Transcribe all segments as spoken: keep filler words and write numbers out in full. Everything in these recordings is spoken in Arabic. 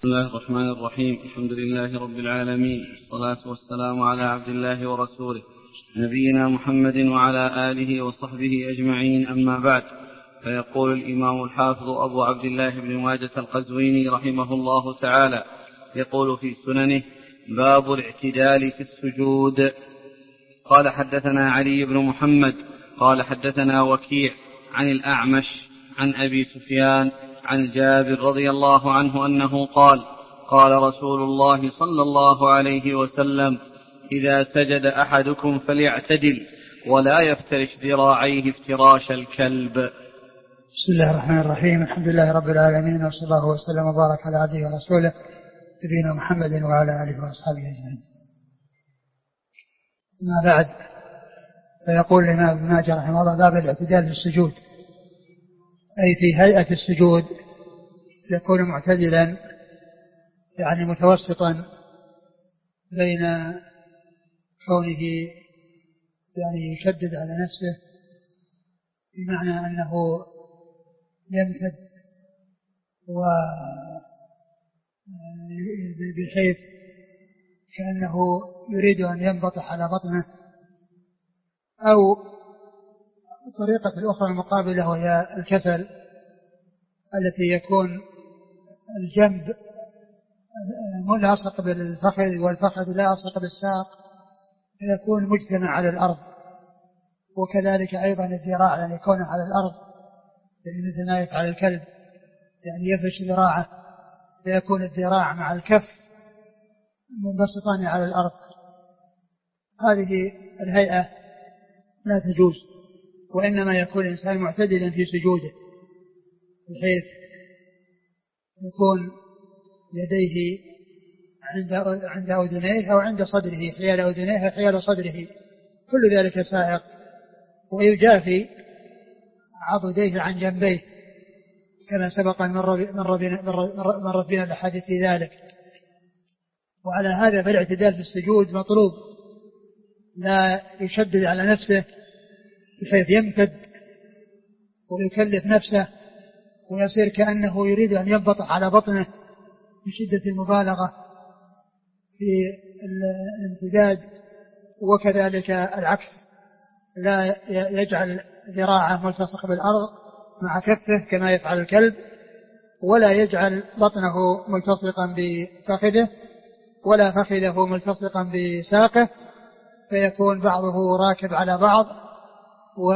بسم الله الرحمن الرحيم. الحمد لله رب العالمين، والصلاة والسلام على عبد الله ورسوله نبينا محمد وعلى آله وصحبه أجمعين، أما بعد. فيقول الإمام الحافظ أبو عبد الله بن ماجة القزويني رحمه الله تعالى، يقول في سننه: باب الاعتدال في السجود. قال حدثنا علي بن محمد قال حدثنا وكيع عن الأعمش عن أبي سفيان عن جابر رضي الله عنه أنه قال: قال رسول الله صلى الله عليه وسلم: إذا سجد أحدكم فليعتدل ولا يفترش ذراعيه افتراش الكلب. بسم الله الرحمن الرحيم. الحمد لله رب العالمين، وصلى الله وسلم وبارك على عبده ورسوله نبينا محمد وعلى آله وأصحابه أجمعين. ما بعد، فيقول الإمام ابن ماجه رحمه الله: باب الاعتدال في السجود، أي في هيئة السجود يكون معتدلا، يعني متوسطا بين كونه يعني يشدد على نفسه بمعنى أنه يمتد و بحيث كأنه يريد أن ينبطح على بطنه، أو الطريقة الأخرى المقابلة وهي الكسل التي يكون الجنب ملاصق بالفخذ والفخذ لاصق بالساق فيكون مجتمع على الأرض، وكذلك أيضا الذراع يعني يكون على الأرض، يعني مثل ما يفعل الكلب، يعني يفرش ذراعه فيكون الذراع مع الكف منبسطان على الأرض. هذه الهيئة لا تجوز، وإنما يكون الإنسان معتدلا في سجوده بحيث يكون يديه عند عند أذنيه أو عند صدره، حيال أذنيه وحيال صدره، كل ذلك سائق، ويجافي عضديه عن جنبيه كما سبق أن مرت بنا الأحاديث في ذلك. وعلى هذا فالاعتدال في السجود مطلوب، لا يشدد على نفسه بحيث يمتد ويكلف نفسه ويصير كأنه يريد أن ينبطح على بطنه من شدة المبالغة في الامتداد، وكذلك العكس، لا يجعل ذراعه ملتصق بالأرض مع كفه كما يفعل الكلب، ولا يجعل بطنه ملتصقا بفخذه ولا فخذه ملتصقا بساقه فيكون بعضه راكب على بعض. و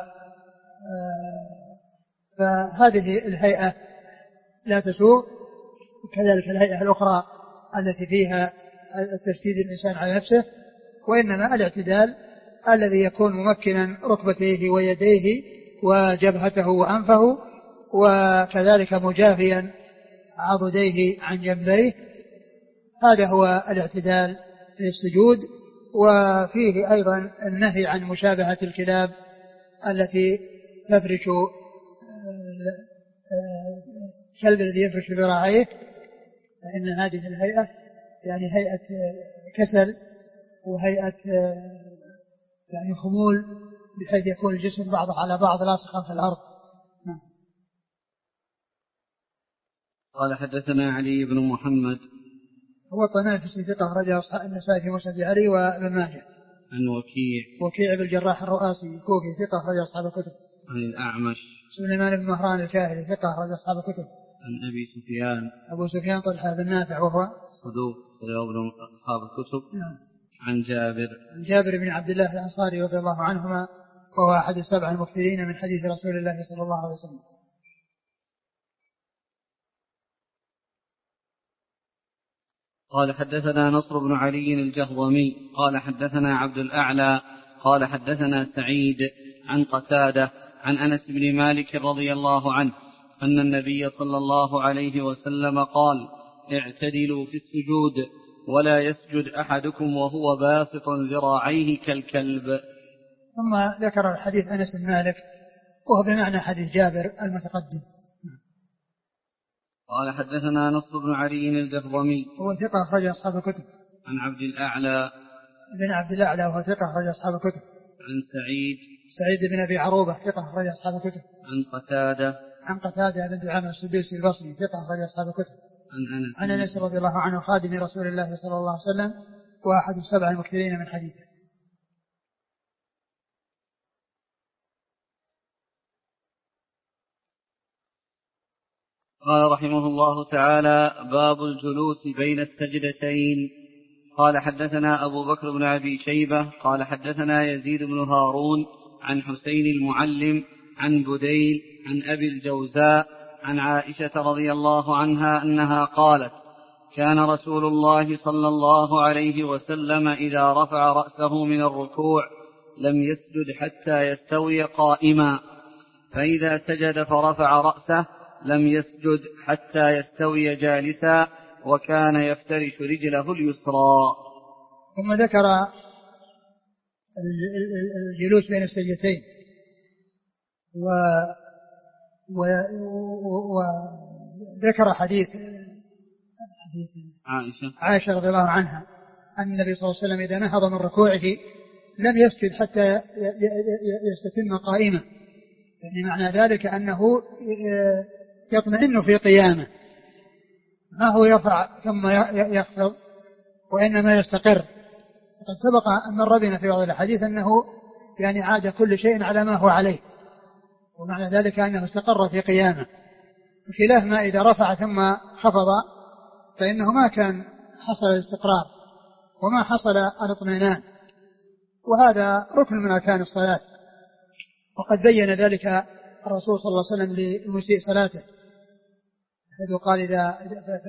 فهذه الهيئة لا تسوء، وكذلك الهيئة الأخرى التي فيها التشديد الإنسان على نفسه، وإنما الاعتدال الذي يكون ممكنا ركبتيه ويديه وجبهته وأنفه، وكذلك مجافيا عضديه عن جنبيه، هذا هو الاعتدال في السجود. وفيه أيضا النهي عن مشابهة الكلاب التي تفرش الكلب الذي يفرش ذراعيه، فإن هذه الهيئة يعني هيئة كسل وهيئة يعني خمول، بحيث يكون الجسم بعضه على بعض لاصقا في الأرض. نعم. قال حدثنا علي بن محمد هو الطنافسي ثقة أخرجه النسائي في مسند علي وابن ماجه. عن وكيع وكيع بن الجراح الرؤاسي الكوفي ثقة أخرج أصحاب الكتب. عن الأعمش سليمان بن مهران الكاهلي ثقة أخرج أصحاب الكتب. عن أبي سفيان أبو سفيان طلحة بن نافع وهو صدوق أخرج أصحاب الكتب. نعم. عن جابر عن جابر بن عبد الله الأنصاري رضي الله عنهما، وهو أحد السبع المكثرين من حديث رسول الله صلى الله عليه وسلم. قال حدثنا نصر بن علي الجهضمي قال حدثنا عبد الأعلى قال حدثنا سعيد عن قتادة عن أنس بن مالك رضي الله عنه أن النبي صلى الله عليه وسلم قال: اعتدلوا في السجود ولا يسجد أحدكم وهو باسط ذراعيه كالكلب. ثم ذكر الحديث أنس بن مالك وهو بمعنى حديث جابر المتقدم. قال حدثنا نصر بن علي الجهضمي هو ثقة أخرج أصحاب الكتب. عن عبد الأعلى بن عبد الأعلى وهو ثقة أخرج أصحاب الكتب. عن سعيد سعيد بن أبي عروبة ثقة أخرج أصحاب الكتب. عن قتادة عن قتادة بن دعامة السدوسي البصري ثقة أخرج أصحاب الكتب. عن أنس رضي الله عنه خادم رسول الله صلى الله عليه وسلم وأحد السبع المكثرين من حديثه. قال رحمه الله تعالى: باب الجلوس بين السجدتين. قال حدثنا أبو بكر بن أبي شيبة قال حدثنا يزيد بن هارون عن حسين المعلم عن بديل عن أبي الجوزاء عن عائشة رضي الله عنها أنها قالت: كان رسول الله صلى الله عليه وسلم إذا رفع رأسه من الركوع لم يسجد حتى يستوي قائما، فإذا سجد فرفع رأسه لم يسجد حتى يستوي جالسا، وكان يفترش رجله اليسرى. ثم ذكر الجلوس بين السجدتين و وذكر حديث حديث عائشة عائشة رضي الله عنها أن النبي صلى الله عليه وسلم إذا نهض من ركوعه لم يسجد حتى يستتم قائمة، يعني معنى ذلك أنه يطمئن في قيامه، ما هو يرفع ثم يخفض وإنما يستقر. وقد سبق أن مر بنا في بعض الحديث أنه يعني عاد كل شيء على ما هو عليه، ومعنى ذلك أنه استقر في قيامه، بخلاف ما إذا رفع ثم خفض فإنه ما كان حصل الاستقرار وما حصل الاطمئنان، وهذا ركن من أركان الصلاة. وقد بين ذلك الرسول صلى الله عليه وسلم لمسيء صلاته، حيث قال: إذا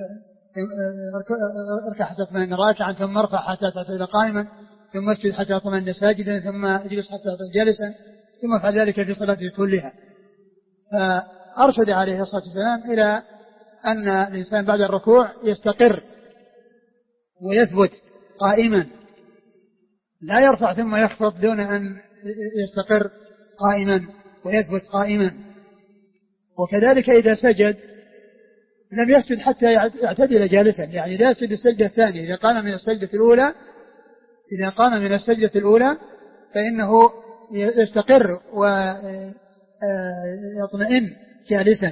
اركع حتى تطمئن راكعا، ثم ارفع حتى تعتدل قائما، ثم اسجد حتى تطمئن ساجدا، ثم اجلس حتى تعتدل جالسا، ثم افعل ذلك في صلاته كلها. فأرشد عليه الصلاة والسلام إلى أن الإنسان بعد الركوع يستقر ويثبت قائما، لا يرفع ثم يخفض دون أن يستقر قائما ويثبت قائما. وكذلك إذا سجد لم يسجد حتى يعتدل جالسا، يعني لا يسجد السجدة الثانية. إذا قام من السجدة الأولى إذا قام من السجدة الأولى فإنه يستقر ويطمئن جالسا،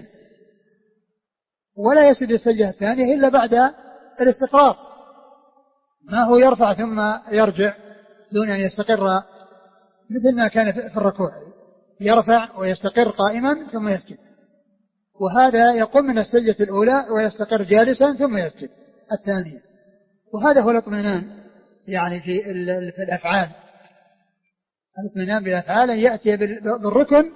ولا يسجد السجدة الثانية إلا بعد الاستقرار، ما هو يرفع ثم يرجع دون أن يستقر مثل ما كان في الركوع، يرفع ويستقر قائما ثم يسجد. وهذا يقوم من السجدة الأولى ويستقر جالسا ثم يسجد الثانية، وهذا هو الاطمئنان يعني في في الأفعال. الاطمئنان بالأفعال أن يأتي بالركن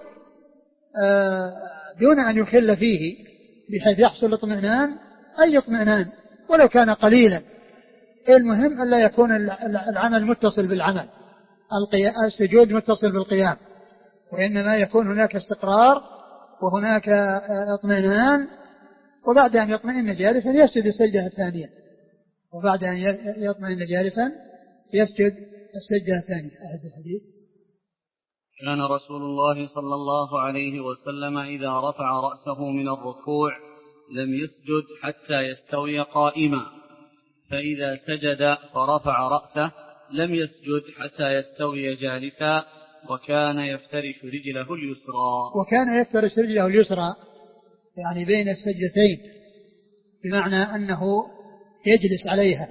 دون أن يخل فيه، بحيث يحصل الاطمئنان أي اطمئنان ولو كان قليلا. المهم أن لا يكون العمل متصل بالعمل، السجود متصل بالقيام، وإنما يكون هناك استقرار وهناك اطمئنان، وبعد أن يطمئن جالسا يسجد السجدة الثانية، وبعد أن يطمئن جالسا يسجد السجدة الثانية. أحد الحديث: كان رسول الله صلى الله عليه وسلم إذا رفع رأسه من الركوع لم يسجد حتى يستوي قائما، فإذا سجد فرفع رأسه لم يسجد حتى يستوي جالسا، وكان يفترش رجله اليسرى. وكان يفترش رجله اليسرى يعني بين السجدتين، بمعنى أنه يجلس عليها،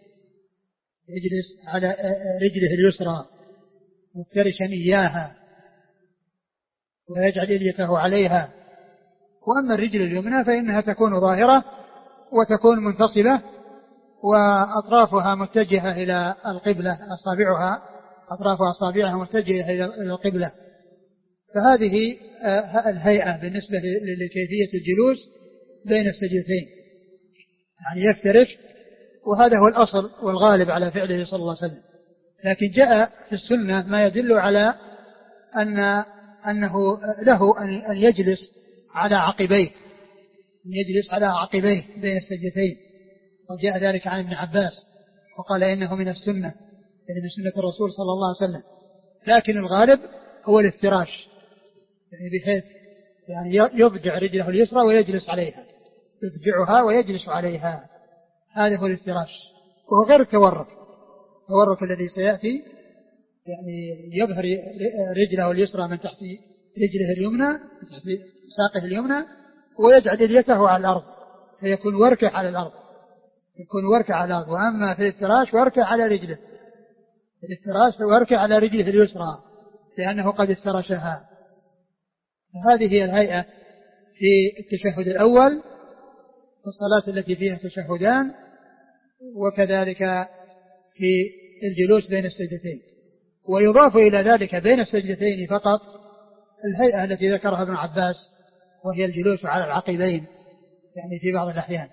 يجلس على رجله اليسرى مفترشا إياها، ويجعل يده عليها. وأما الرجل اليمنى فإنها تكون ظاهرة وتكون منتصبة، وأطرافها متجهة إلى القبلة، أصابعها أطراف أصابعها متجهة إلى القبلة. فهذه الهيئة بالنسبة لكيفية الجلوس بين السجدتين، يعني يفترش، وهذا هو الأصل والغالب على فعله صلى الله عليه وسلم. لكن جاء في السنة ما يدل على أن أنه له أن يجلس على عقبيه، أن يجلس على عقبيه بين السجدتين، وجاء ذلك عن ابن عباس وقال إنه من السنة، يعني من سنة الرسول صلى الله عليه وسلم. لكن الغالب هو الافتراش، يعني بحيث يعني يضجع رجله اليسرى ويجلس عليها، يضجعها ويجلس عليها، هذا هو الافتراش، وهو غير التورك. التورك الذي سيأتي يعني يظهر رجله اليسرى من تحت رجله اليمنى، من تحت ساقه اليمنى، ويجعل يده على الأرض، فيكون وركه على الأرض، يكون وركه على الأرض. وأما في الافتراش وركه على رجله، الافتراش وركه على رجله اليسرى لأنه قد افترشها. فهذه هي الهيئة في التشهد الأول في الصلاة التي فيها تشهدان، وكذلك في الجلوس بين السجدتين. ويضاف إلى ذلك بين السجدتين فقط الهيئة التي ذكرها ابن عباس، وهي الجلوس على العقبين يعني في بعض الأحيان.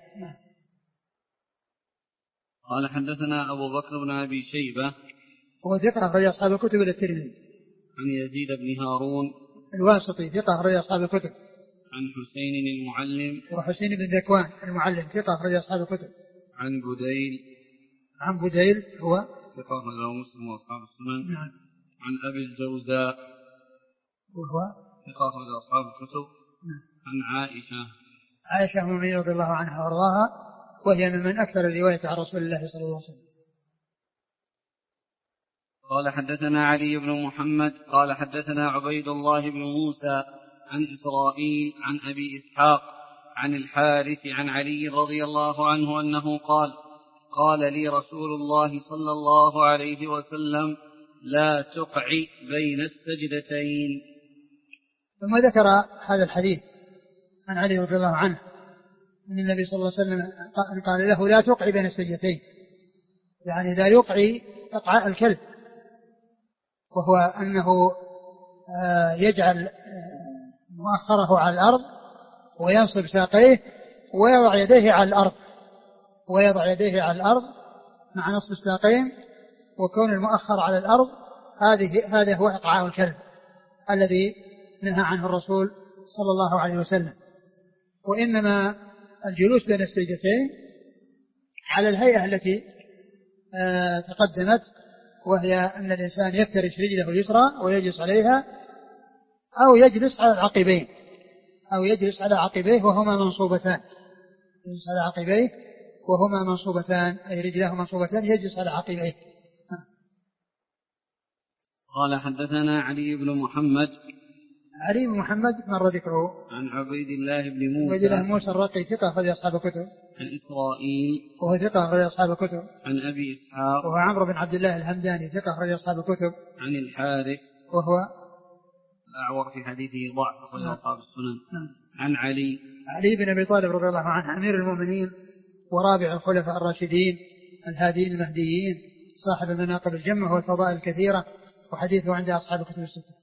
قال حدثنا أبو بكر بن أبي شيبة هو ثقة أخرج أصحاب الكتب إلى الترمذي. عن يزيد بن هارون الواسطي ثقة أخرج أصحاب الكتب. عن حسين المعلم وحسين بن ذكوان المعلم ثقة أخرج أصحاب الكتب. عن بديل عن بديل هو ثقة أخرجه مسلم وأصحاب السنن. نعم. عن أبي الجوزاء وهو ثقة أخرج أصحاب الكتب. نعم. عن عائشة عائشة أم المؤمنين رضي الله عنها وارضاها، وهي من أكثر الرواية عن رسول الله صلى الله عليه وسلم. قال حدثنا علي بن محمد قال حدثنا عبيد الله بن موسى عن إسرائيل عن أبي إسحاق عن الحارث عن علي رضي الله عنه أنه قال قال لي رسول الله صلى الله عليه وسلم لا تقعي بين السجدتين. ثم ذكر هذا الحديث عن علي رضي الله عنه أن النبي صلى الله عليه وسلم قال له لا تقعي بين السجدتين، يعني لا يقعي إقعاء الكلب، وهو أنه يجعل مؤخره على الأرض وينصب ساقيه ويضع يديه على الأرض ويضع يديه على الأرض مع نصب الساقين وكون المؤخر على الأرض. هذه هذا هو إقعاء الكلب الذي نهى عنه الرسول صلى الله عليه وسلم. وإنما الجلوس بين السجدتين على الهيئة التي آه تقدمت، وهي أن الإنسان يفترش رجله اليسرى ويجلس عليها، أو يجلس على العقبين أو يجلس على عقبيه وهما منصوبتان، يجلس على عقبيه وهما منصوبتان أي رجلاه منصوبتان يجلس على عقبيه. قال حدثنا علي بن محمد علي بن محمد مر ذكره. عن عبيد الله بن موسى عبيد الله موسى الرقي ثقة أخرج أصحاب الكتب. عن إسرائيل وهو ثقة أخرج أصحاب الكتب. عن أبي إسحاق وهو عمرو بن عبد الله الهمداني ثقة أخرج أصحاب الكتب. عن الحارث وهو الأعور في حديثه ضعف أخرج أصحاب السنن. نعم. عن علي علي بن أبي طالب رضي الله عنه أمير المؤمنين ورابع الخلفاء الراشدين الهاديين المهديين صاحب المناقب الجمة والفضائل الكثيرة، وحديثه عند أصحاب الكتب الستة.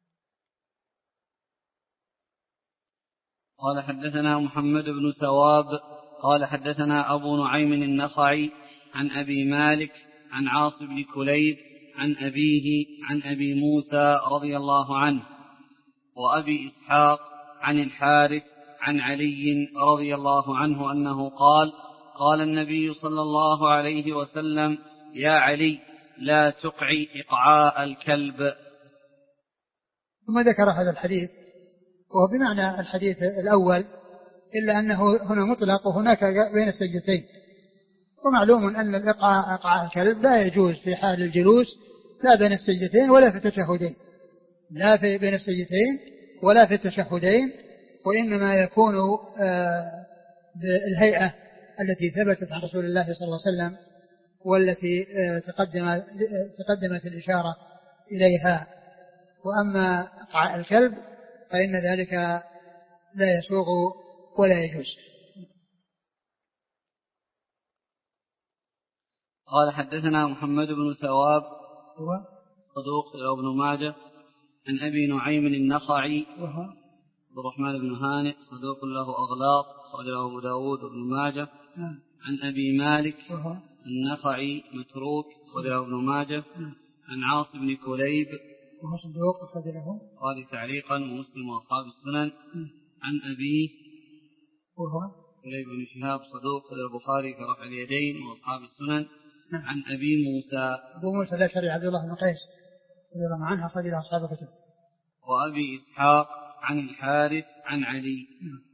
قال حدثنا محمد بن ثواب قال حدثنا أبو نعيم النخعي عن أبي مالك عن عاص بن كليب عن أبيه عن أبي موسى رضي الله عنه وأبي إسحاق عن الحارث عن علي رضي الله عنه أنه قال قال النبي صلى الله عليه وسلم يا علي لا تقعي إقعاء الكلب. ثم ذكر هذا الحديث وهو بمعنى الحديث الأول، إلا أنه هنا مطلق وهناك بين السجدتين. ومعلوم أن الإقعاء إقعاء الكلب لا يجوز في حال الجلوس لا بين السجدتين ولا في التشهدين، لا في بين السجدتين ولا في التشهدين، وإنما يكون بالهيئة التي ثبتت عن رسول الله صلى الله عليه وسلم والتي تقدم تقدمت الإشارة إليها. وأما إقعاء الكلب فإن ذلك لا يسوغ ولا يجوز. قال حدثنا محمد بن ثواب هو صدوق ابن ماجه عن أبي نعيم النخعي وهو عبد الرحمن بن هانئ صدوق له أغلاط أخرجه أبو داود وابن ماجه. نعم. عن أبي مالك وهو النخعي متروك أخرجه ابن ماجه. نعم. عن عاص بن كليب وهو صدوق أخرج له قال تعليقا ومسلم وأصحاب السنن. نعم. عن أبيه وهو كليب بن شهاب صدوق أخرجه البخاري في رفع اليدين وأصحاب السنن. نعم. عن أبي موسى أبو موسى الأشعري عبد الله بن قيس رضي الله عنه أخرج له أصحاب الكتب. وأبي إسحاق عن الحارث عن علي. نعم.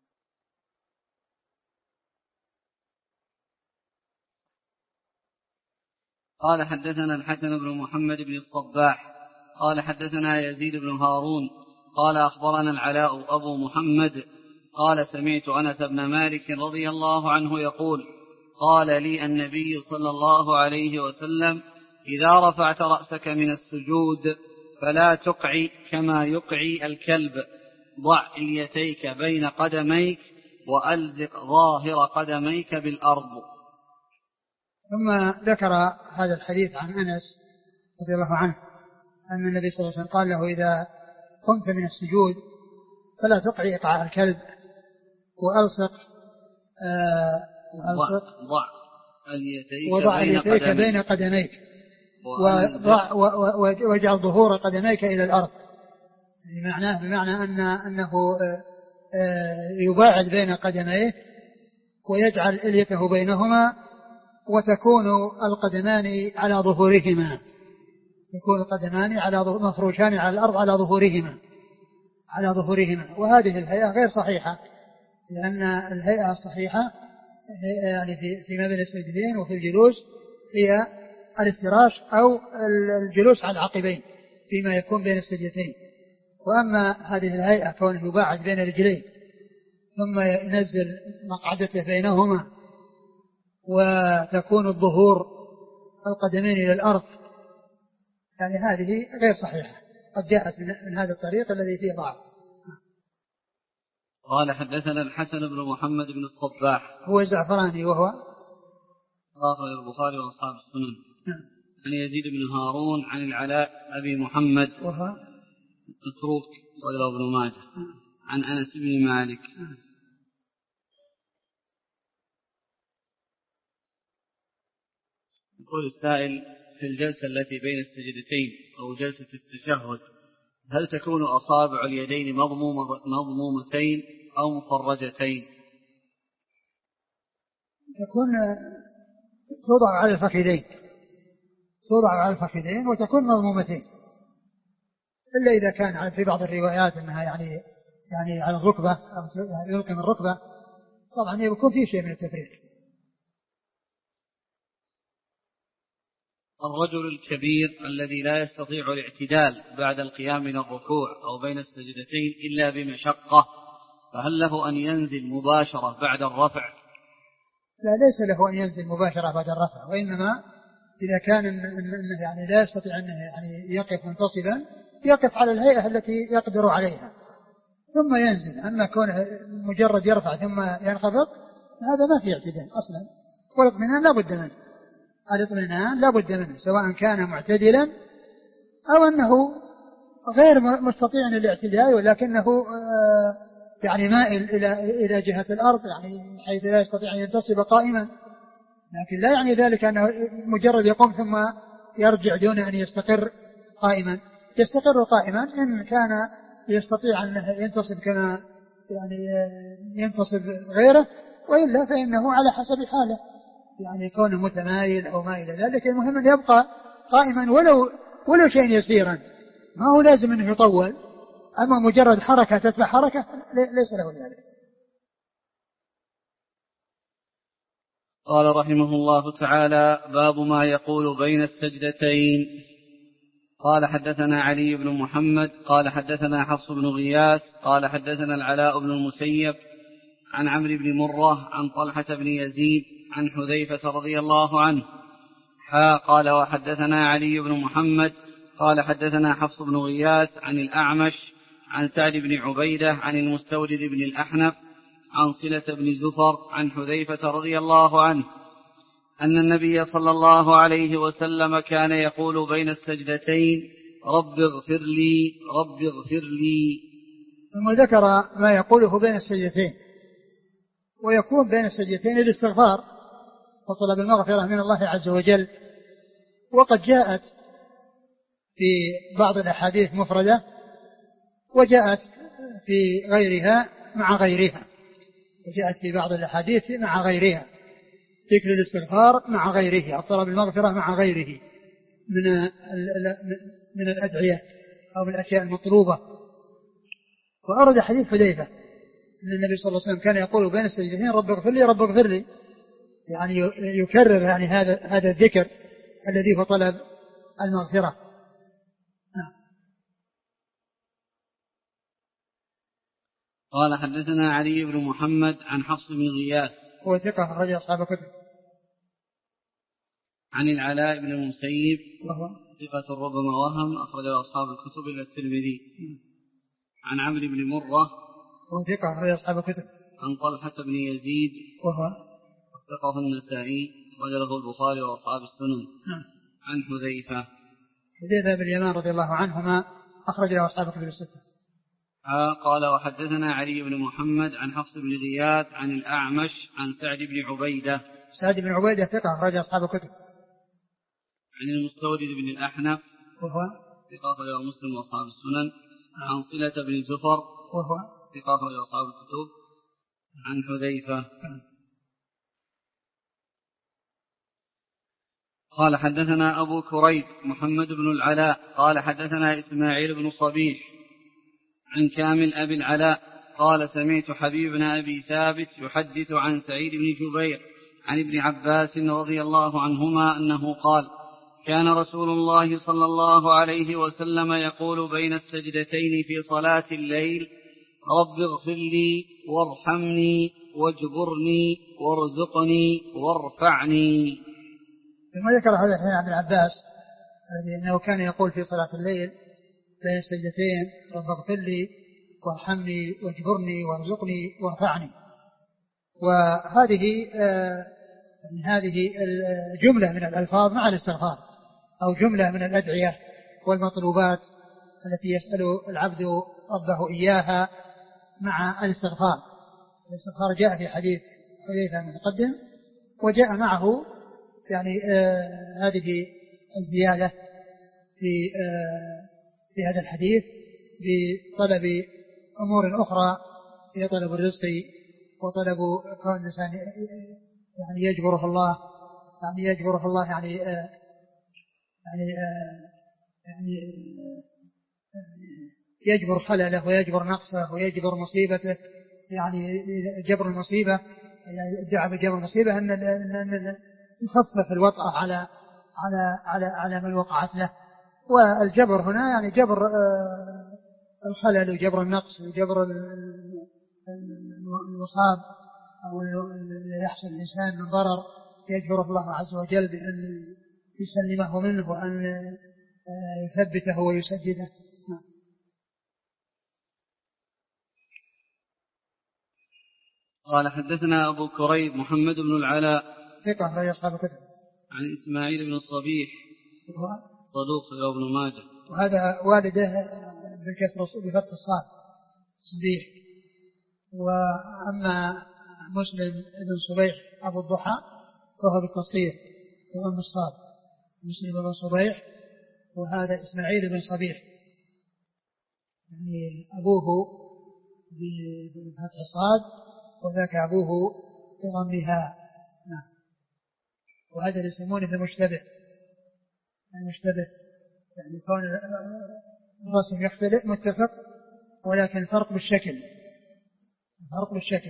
قال حدثنا الحسن بن محمد بن الصباح قال حدثنا يزيد بن هارون قال أخبرنا العلاء أبو محمد قال سمعت أنس بن مالك رضي الله عنه يقول قال لي النبي صلى الله عليه وسلم إذا رفعت رأسك من السجود فلا تقعي كما يقعي الكلب، ضع اليتيك بين قدميك وألزق ظاهر قدميك بالأرض. ثم ذكر هذا الحديث عن أنس رضي الله عنه أن النبي صلى الله عليه وسلم قال له إذا قمت من السجود فلا تقعي إقعاء الكلب وألصق آه وألصق ضع اليتيك وضع بين اليتيك قدميك, بين قدميك وضع واجعل ظهور قدميك إلى الأرض. يعني معناه بمعنى أن أنه يباعد بين قدميه ويجعل إليته بينهما وتكون القدمان على ظهورهما يكون القدمان على مفروشان على الأرض على ظهورهما على ظهورهما وهذه الهيئة غير صحيحة، لأن الهيئة الصحيحة يعني في في ما بين السجدين وفي الجلوس هي الافتراش أو الجلوس على العقبين فيما يكون بين السجدتين. وأما هذه الهيئة كونه يباعد بين رجليه ثم ينزل مقعدته بينهما وتكون الظهور القدمين إلى الأرض، يعني هذه غير صحيحة، قد جاءت من هذا الطريق الذي فيه ضعف. قال حدثنا الحسن بن محمد بن الصباح هو الزعفراني وهو أخرج البخاري وأصحاب السنن عن يزيد بن هارون عن العلاء أبي محمد وهو متروك وغيره ابن ماجه عن أنس بن مالك. يقول السائل في الجلسة التي بين السجدتين أو جلسة التشهد هل تكون أصابع اليدين مضمومتين أو مفرجتين؟ تكون توضع على الفخذين توضع على الفخذين وتكون مضمومتين، إلا إذا كان في بعض الروايات أنها يعني يعني على الركبة أو يلقي من الركبة، طبعا يكون فيه شيء من التفريق. الرجل الكبير الذي لا يستطيع الاعتدال بعد القيام من الركوع أو بين السجدتين إلا بمشقة، فهل له أن ينزل مباشرة بعد الرفع؟ لا، ليس له أن ينزل مباشرة بعد الرفع، وإنما إذا كان إنه يعني لا يستطيع أنه يعني يقف منتصبا يقف على الهيئة التي يقدر عليها ثم ينزل. أما كونه مجرد يرفع ثم ينخفض هذا ما في اعتدال أصلا، والاطمئنان لا بد منه الاطمئنان لا بد منه سواء كان معتدلا أو أنه غير مستطيع الاعتدال ولكنه يعني مائل إلى إلى جهة الأرض، يعني حيث لا يستطيع أن ينتصب قائما، لكن لا يعني ذلك أنه مجرد يقوم ثم يرجع دون أن يستقر قائما. يستقر قائما إن كان يستطيع أن ينتصب كما يعني ينتصب غيره، وإلا فإنه على حسب حاله، يعني كونه متمايل أو ما إلى ذلك، المهم أن يبقى قائما ولو ولو شيء يسيرا، ما هو لازم أنه يطول، أما مجرد حركة تتبع حركة ليس له ذلك. قال رحمه الله تعالى: باب ما يقول بين السجدتين. قال حدثنا علي بن محمد قال حدثنا حفص بن غياث قال حدثنا العلاء بن المسيب عن عمرو بن مرة عن طلحة بن يزيد عن حذيفة رضي الله عنه حا قال وحدثنا علي بن محمد قال حدثنا حفص بن غياث عن الأعمش عن سعد بن عبيدة عن المستورد بن الأحنف عن صلة بن زفر عن حذيفة رضي الله عنه أن النبي صلى الله عليه وسلم كان يقول بين السجدتين: رب اغفر لي رب اغفر لي. ثم ذكر ما يقوله بين السجدتين، ويكون بين السجدتين الاستغفار وطلب المغفرة من الله عز وجل، وقد جاءت في بعض الأحاديث مفردة وجاءت في غيرها مع غيرها وجاءت في بعض الأحاديث مع غيرها، ذكر الاستغفار مع غيره، طلب المغفرة مع غيره من من الأدعية أو من الأشياء المطلوبة. وأرد حديث حذيفة أن النبي صلى الله عليه وسلم كان يقول بين السجدتين: رب اغفر لي رب اغفر لي، يعني يكرر يعني هذا هذا الذكر الذي هو طلب المغفرة. قال حدثنا علي بن محمد عن حفص بن غياث هو ثقة أخرج أصحاب الكتب. عن العلاء بن المسيب وهو ثقة ربما وهم أخرج أصحاب الكتب إلى الترمذي. عن عمرو بن مرة هو ثقة أخرج أصحاب الكتب. عن طلحة بن يزيد وهو ثقة النسائي أخرج له البخاري وأصحاب السنن. عن حذيفة حذيفة بن اليمان رضي الله عنهما أخرج له أصحاب الكتب الستة. قال وحدثنا علي بن محمد عن حفص بن غياث عن الأعمش عن سعد بن عبيدة سعد بن عبيدة ثقة أخرج أصحاب الكتب. عن المستورد بن الأحنف وهو ثقة أخرج مسلم وأصحاب السنن. عن صلة بن زفر وهو ثقة أخرج أصحاب الكتب. عن حذيفة قال حدثنا أبو كريب محمد بن العلاء قال حدثنا إسماعيل بن صبيح عن كامل أبي العلاء قال سمعت حبيب بن أبي ثابت يحدث عن سعيد بن جبير عن ابن عباس رضي الله عنهما أنه قال كان رسول الله صلى الله عليه وسلم يقول بين السجدتين في صلاة الليل رب اغفر لي وارحمني واجبرني وارزقني وارفعني. ثم ذكر هذا الحين عن ابن عباس أنه كان يقول في صلاة الليل بين السجدتين رب اغفر لي وارحمني واجبرني وارزقني وارفعني. وهذه آه هذه الجملة من الألفاظ مع الاستغفار أو جملة من الأدعية والمطلوبات التي يسأل العبد ربه إياها مع الاستغفار. الاستغفار جاء في حديث حذيفة المتقدم وجاء معه يعني آه هذه الزيادة في آه في هذا الحديث بطلب أمور أخرى هي طلب الرزق وطلب كون الإنسان يعني يجبره الله يعني يجبره الله يعني آه يعني آه يعني آه يجبر خلله ويجبر نقصه ويجبر مصيبته. يعني جبر المصيبة يعني الدعاء بجبر المصيبة أن أن تخفف الوطأة على على على على من وقعت له. والجبر هنا يعني جبر آه الخلل وجبر النقص وجبر المصاب أو اللي يحصل الإنسان من ضرر يجبره الله عز وجل بأن يسلمه منه وأن يثبته ويسدده. قال حدثنا أبو كريب محمد بن العلاء ثقة أخرج أصحاب الكتب. عن إسماعيل بن الصبيح صدوق رواه ابن ماجه. وهذا والده بالكسر بفتح الصاد صبيح. وأما مسلم بن صبيح أبو الضحى فهو بالتصحيح وأم الصاد مسلم بن صبيح وهذا إسماعيل بن صبيح يعني أبوه بفتح الصاد وذاك أبوه بضمها. نعم. وهذا اللي يسمونه المشتبه المشتبه يعني كون الرسم يختلف متفق ولكن الفرق بالشكل الفرق بالشكل.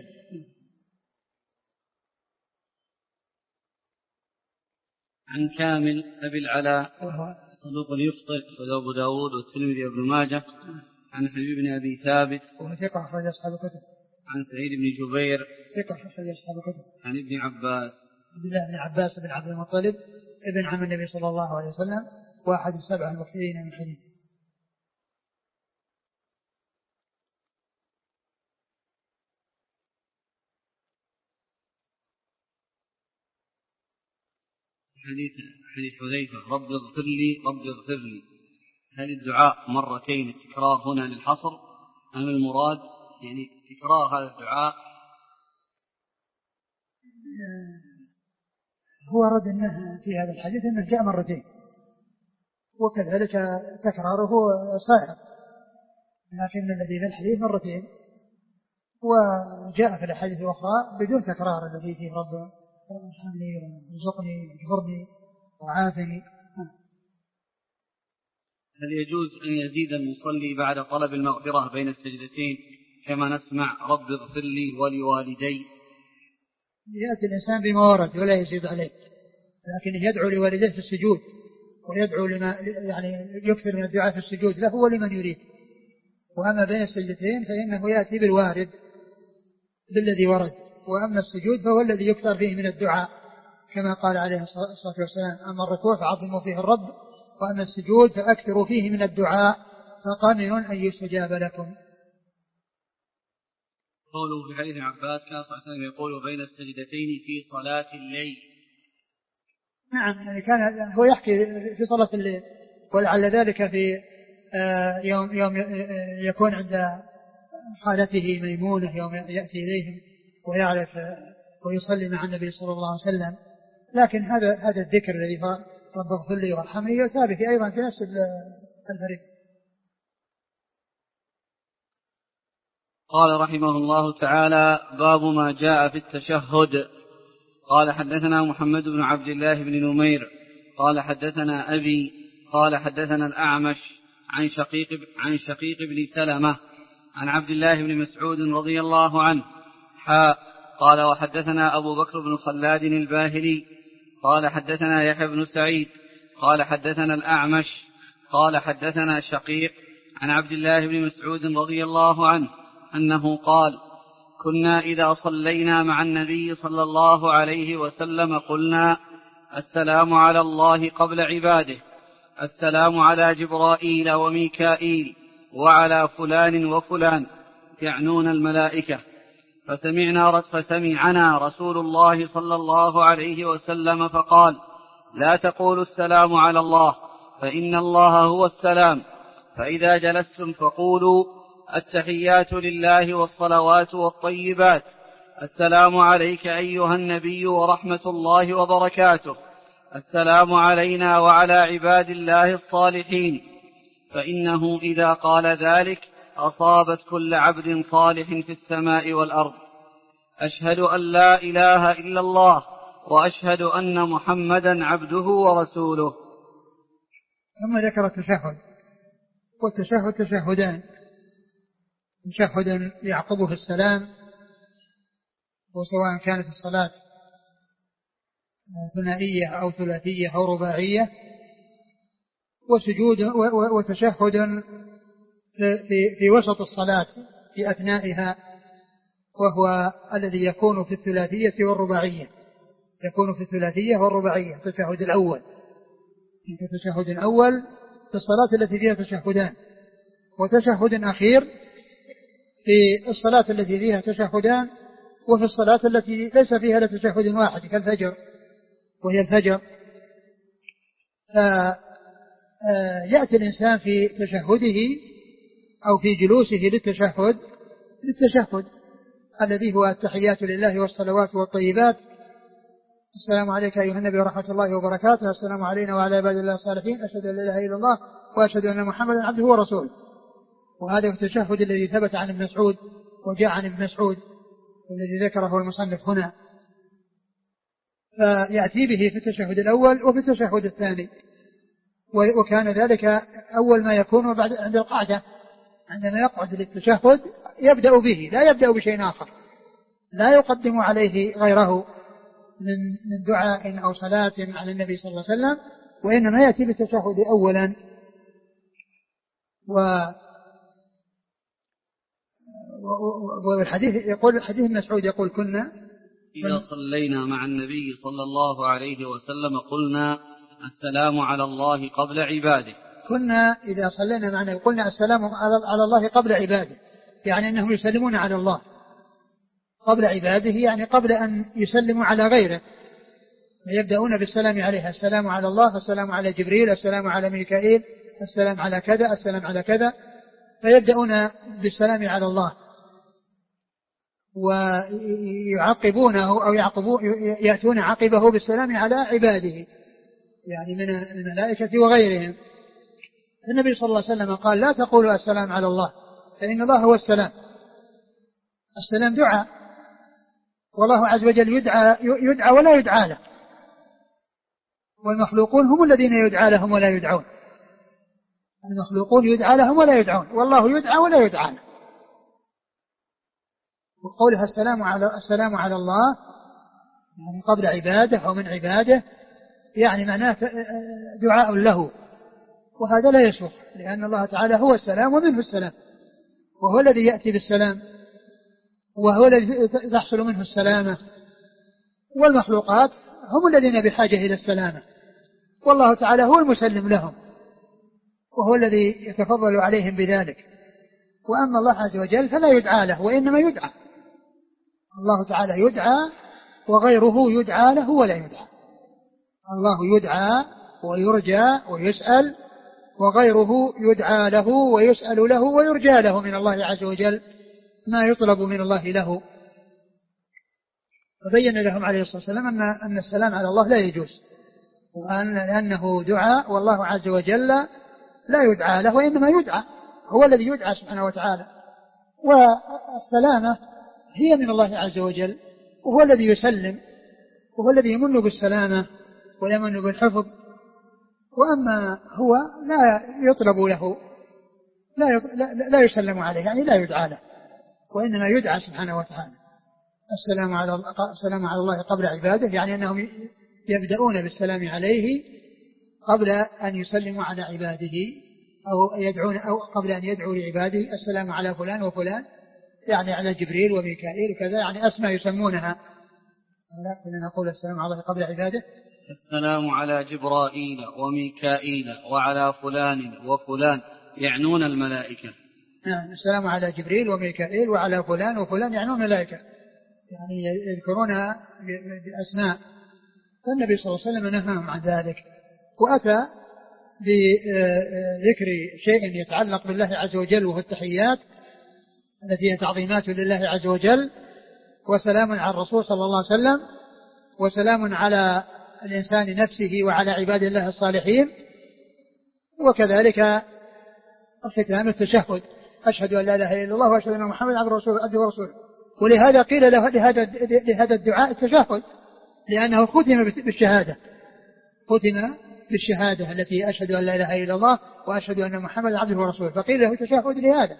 عن كامل أبي العلاء صدوق يخطئ فذو أبو داود والترمذي وابن ماجه. عن حبيب بن أبي ثابت وهو ثقة أخرج أصحاب الكتب. عن سعيد بن جبير ثقة أخرج أصحاب الكتب. عن ابن عباس عبد الله بن عباس بن عبد المطلب ابن عم النبي صلى الله عليه وسلم واحد السبع المكثرين من حديث. حديث حديث حذيفة رب اغفر لي رب اغفر لي. هل الدعاء مرتين التكرار هنا للحصر أم المراد يعني تكرار هذا الدعاء؟ هو رد أنه في هذا الحديث أنه جاء مرتين وكذلك تكراره صائغ لكن الذي في الحديث مرتين وجاء في الحديث الأخرى بدون تكرار الذي فيه رب ارحمني وارزقني واجبرني وعافني. هل يجوز أن يزيد المصلي بعد طلب المغفرة بين السجدتين كما نسمع رب اغفر لي ولوالدي؟ يأتي الإنسان بما ورد ولا يزيد عليه لكن يدعو لوالديه في السجود ويدعو لما يعني يكثر من الدعاء في السجود له ولمن يريد وأما بين السجدتين فإنه يأتي بالوارد بالذي ورد، وأما السجود فهو الذي يكثر فيه من الدعاء كما قال عليه الصلاة والسلام: أما الركوع فعظموا فيه الرب، وأما السجود فأكثروا فيه من الدعاء فقامن أن يستجاب لكم. قوله في حديث عباس كان صلى الله عليه وسلم يقول بين السجدتين في صلاة الليل. نعم، يعني كان هو يحكي في صلاة الليل، ولعل ذلك في يوم يوم يكون عند خالته ميمونة يوم يأتي إليهم ويعرف ويصلي مع النبي صلى الله عليه وسلم. لكن هذا هذا الذكر الذي رب اغفر لي وارحمني يثابت أيضا في نفس الفريق. قال رحمه الله تعالى: باب ما جاء في التشهد. قال حدثنا محمد بن عبد الله بن نمير قال حدثنا أبي قال حدثنا الأعمش عن شقيق عن شقيق بن سلمة عن عبد الله بن مسعود رضي الله عنه حاء قال وحدثنا أبو بكر بن خلاد الباهلي قال حدثنا يحيى بن سعيد قال حدثنا الأعمش قال حدثنا شقيق عن عبد الله بن مسعود رضي الله عنه أنه قال: كنا إذا صلينا مع النبي صلى الله عليه وسلم قلنا: السلام على الله قبل عباده، السلام على جبرائيل وميكائيل وعلى فلان وفلان، يعنون الملائكة. فسمعنا فسمعنا رسول الله صلى الله عليه وسلم فقال: لا تقولوا السلام على الله، فإن الله هو السلام، فإذا جلستم فقولوا: التحيات لله والصلوات والطيبات، السلام عليك أيها النبي ورحمة الله وبركاته، السلام علينا وعلى عباد الله الصالحين. فإنه إذا قال ذلك أصابت كل عبد صالح في السماء والأرض. أشهد أن لا إله إلا الله وأشهد أن محمدا عبده ورسوله. ثم ذكر التشهد، والتشهد تشهدان: تشهد يعقبه السلام، وسواء كانت الصلاة ثنائية أو ثلاثية أو رباعية، وسجود وتشهد في, في وسط الصلاة في أثنائها، وهو الذي يكون في الثلاثية والرباعية، يكون في الثلاثية والرباعية. التشهد الأول التشهد الأول في الصلاة التي فيها تشهدان، وتشهد أخير في الصلاة التي فيها تشهدان، وفي الصلاة التي ليس فيها إلا تشهد واحد كالفجر، وهي الفجر. فيأتي الإنسان في تشهده أو في جلوسه للتشهد للتشهد الذي هو التحيات لله والصلوات والطيبات، السلام عليك أيها النبي ورحمة الله وبركاته، السلام علينا وعلى عباد الله الصالحين، أشهد أن لا إله إلا الله وأشهد أن محمدا عبده ورسوله. وهذا في التشهد الذي ثبت عن ابن مسعود وجاء عن ابن مسعود والذي ذكره المصنف هنا. فيأتي به في التشهد الأول وفي التشهد الثاني، وكان ذلك أول ما يكون بعد عند القعدة، عندما يقعد للتشهد يبدأ به، لا يبدأ بشيء آخر، لا يقدم عليه غيره من من دعاء أو صلاة على النبي صلى الله عليه وسلم، وإنما يأتي بالتشهد أولا. و والحديث يقول حديث مسعود يقول: كنا إذا صلينا مع النبي صلى الله عليه وسلم قلنا: السلام على الله قبل عباده. كنا إذا صلينا مع النبي قلنا: السلام على الله قبل عباده، يعني أنهم يسلمون على الله قبل عباده، يعني قبل أن يسلموا على غيره، فيبدأون بالسلام عليه: السلام على الله، السلام على جبريل، السلام على ميكائيل، السلام على كذا، السلام على كذا، فيبدأون بالسلام على الله، ويعقبونه أو يعقبون يأتون عقبه بالسلام على عباده، يعني من الملائكة وغيرهم. النبي صلى الله عليه وسلم قال: لا تقولوا السلام على الله، فإن الله هو السلام. السلام دعاء، والله عز وجل يدعى, يدعى ولا يدعى له، والمخلوقون هم الذين يدعى لهم ولا يدعون. المخلوقون يدعى لهم ولا يدعون، والله يدعى ولا يدعى له. وقولها السلام على السلام على الله يعني قبل عباده أو من عباده، يعني معناه دعاء له، وهذا لا يصح، لأن الله تعالى هو السلام ومنه السلام، وهو الذي يأتي بالسلام، وهو الذي تحصل منه السلامة، والمخلوقات هم الذين بحاجة إلى السلامة، والله تعالى هو المسلم لهم وهو الذي يتفضل عليهم بذلك. وأما الله عز وجل فلا يدعى له وإنما يدعى، الله تعالى يدعى وغيره يدعى له ولا يدعى. الله يدعى ويرجى ويسأل، وغيره يدعى له ويسأل له ويرجى له من الله عز وجل ما يطلب من الله له. فبين لهم عليه الصلاة والسلام أن, أن السلام على الله لا يجوز، وأن لأنه دعاء والله عز وجل لا يدعى له وإنما يدعى، هو الذي يدعى سبحانه وتعالى. والسلامة هي من الله عز وجل، وهو الذي يسلم، وهو الذي يمن بالسلامة ويمن بالحفظ. وأما هو لا يطلب له، لا, لا, لا يسلم عليه، يعني لا يدعى له، وإنما يدعى سبحانه وتعالى. السلام على, السلام على الله قبل عباده، يعني أنهم يبدأون بالسلام عليه قبل أن يسلموا على عباده، أو يدعون أو قبل أن يدعوا لعباده السلام على فلان وفلان، يعني على جبريل وميكائيل وكذا، يعني أسماء يسمونها. لا نقول السلام على الله قبل عباده. السلام على جبرائيل وميكائيل وعلى فلان وفلان، يعنون الملائكة. نعم، السلام على جبريل وميكائيل وعلى فلان وفلان يعنون الملائكة، يعني يذكرونها بأسماء. فالنبي صلى الله عليه وسلم نهاهم عن ذلك، وأتى بذكر شيء يتعلق بالله عز وجل وهو التحيات التي هي تعظيمات لله عز وجل، وسلام على الرسول صلى الله عليه وسلم، وسلام على الإنسان نفسه وعلى عباد الله الصالحين، وكذلك الختام التشهد، أشهد أن لا إله إلا الله وأشهد أن محمدا عبده ورسوله. ولهذا قيل له لهذا لهذا الدعاء التشهد، لأنه ختم بالشهادة، ختم بالشهادة التي أشهد أن لا إله إلا الله وأشهد أن محمدا عبده ورسوله، فقيل له تشهد لهذا.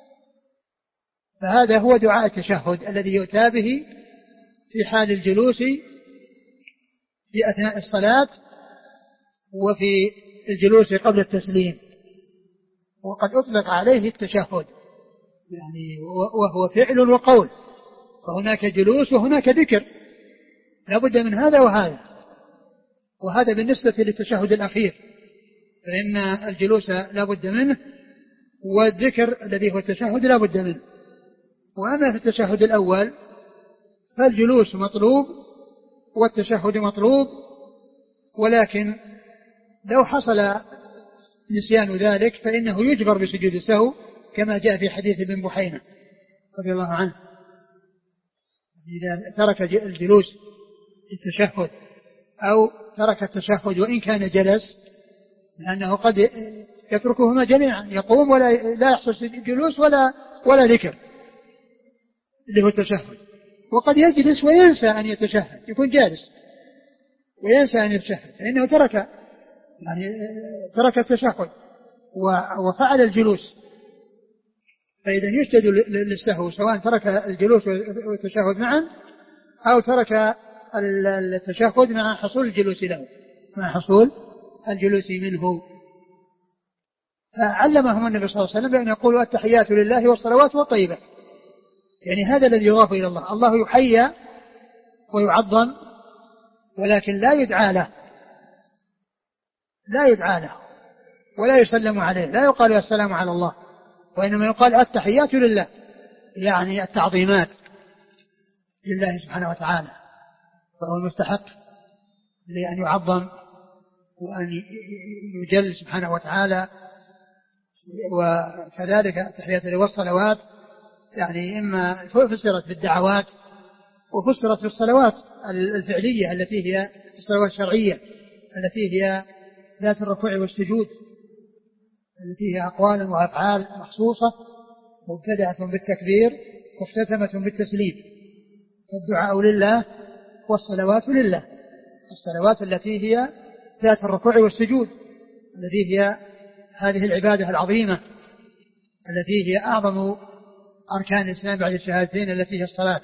فهذا هو دعاء التشهد الذي يؤتى به في حال الجلوس في أثناء الصلاة وفي الجلوس قبل التسليم، وقد أطلق عليه التشهد، يعني وهو فعل وقول، فهناك جلوس وهناك ذكر، لا بد من هذا وهذا. وهذا بالنسبة للتشهد الأخير، فإن الجلوس لا بد منه، والذكر الذي هو التشهد لا بد منه. وأما في التشهد الأول فالجلوس مطلوب والتشهد مطلوب، ولكن لو حصل نسيان ذلك فإنه يجبر بسجود السهو، كما جاء في حديث ابن بحينة رضي الله عنه، إذا ترك الجلوس التشهد أو ترك التشهد وإن كان جلس، لأنه قد يتركهما جميعا، يقوم ولا لا يحصل جلوس ولا ولا ذكر اللي هو التشهد، وقد يجلس وينسى أن يتشهد، يكون جالس وينسى أن يتشهد، فإنه ترك يعني ترك التشهد وفعل الجلوس. فإذا يسجد للسهو سواء ترك الجلوس والتشهد معا أو ترك التشهد مع حصول الجلوس له، مع حصول الجلوس منه. فعلمهم النبي صلى الله عليه وسلم بأن يقولوا التحيات لله والصلوات والطيبات، يعني هذا الذي يضاف إلى الله. الله يحيى ويعظم، ولكن لا يدعى له، لا يدعى له ولا يسلم عليه، لا يقال السلام على الله، وإنما يقال التحيات لله، يعني التعظيمات لله سبحانه وتعالى، فهو المستحق لأن يعظم وأن يجل سبحانه وتعالى. وكذلك التحيات له والصلوات، يعني إما فسرت بالدعوات وفسرت بالصلوات الفعلية التي هي الصلوات الشرعية التي هي ذات الركوع والسجود، التي هي أقوال وأفعال مخصوصة مبتدأة بالتكبير مختتمة بالتسليم. فالدعاء لله والصلوات لله، الصلوات التي هي ذات الركوع والسجود التي هي هذه العبادة العظيمة التي هي أعظم أركان الإسلام بعد الشهادتين التي هي الصلاة.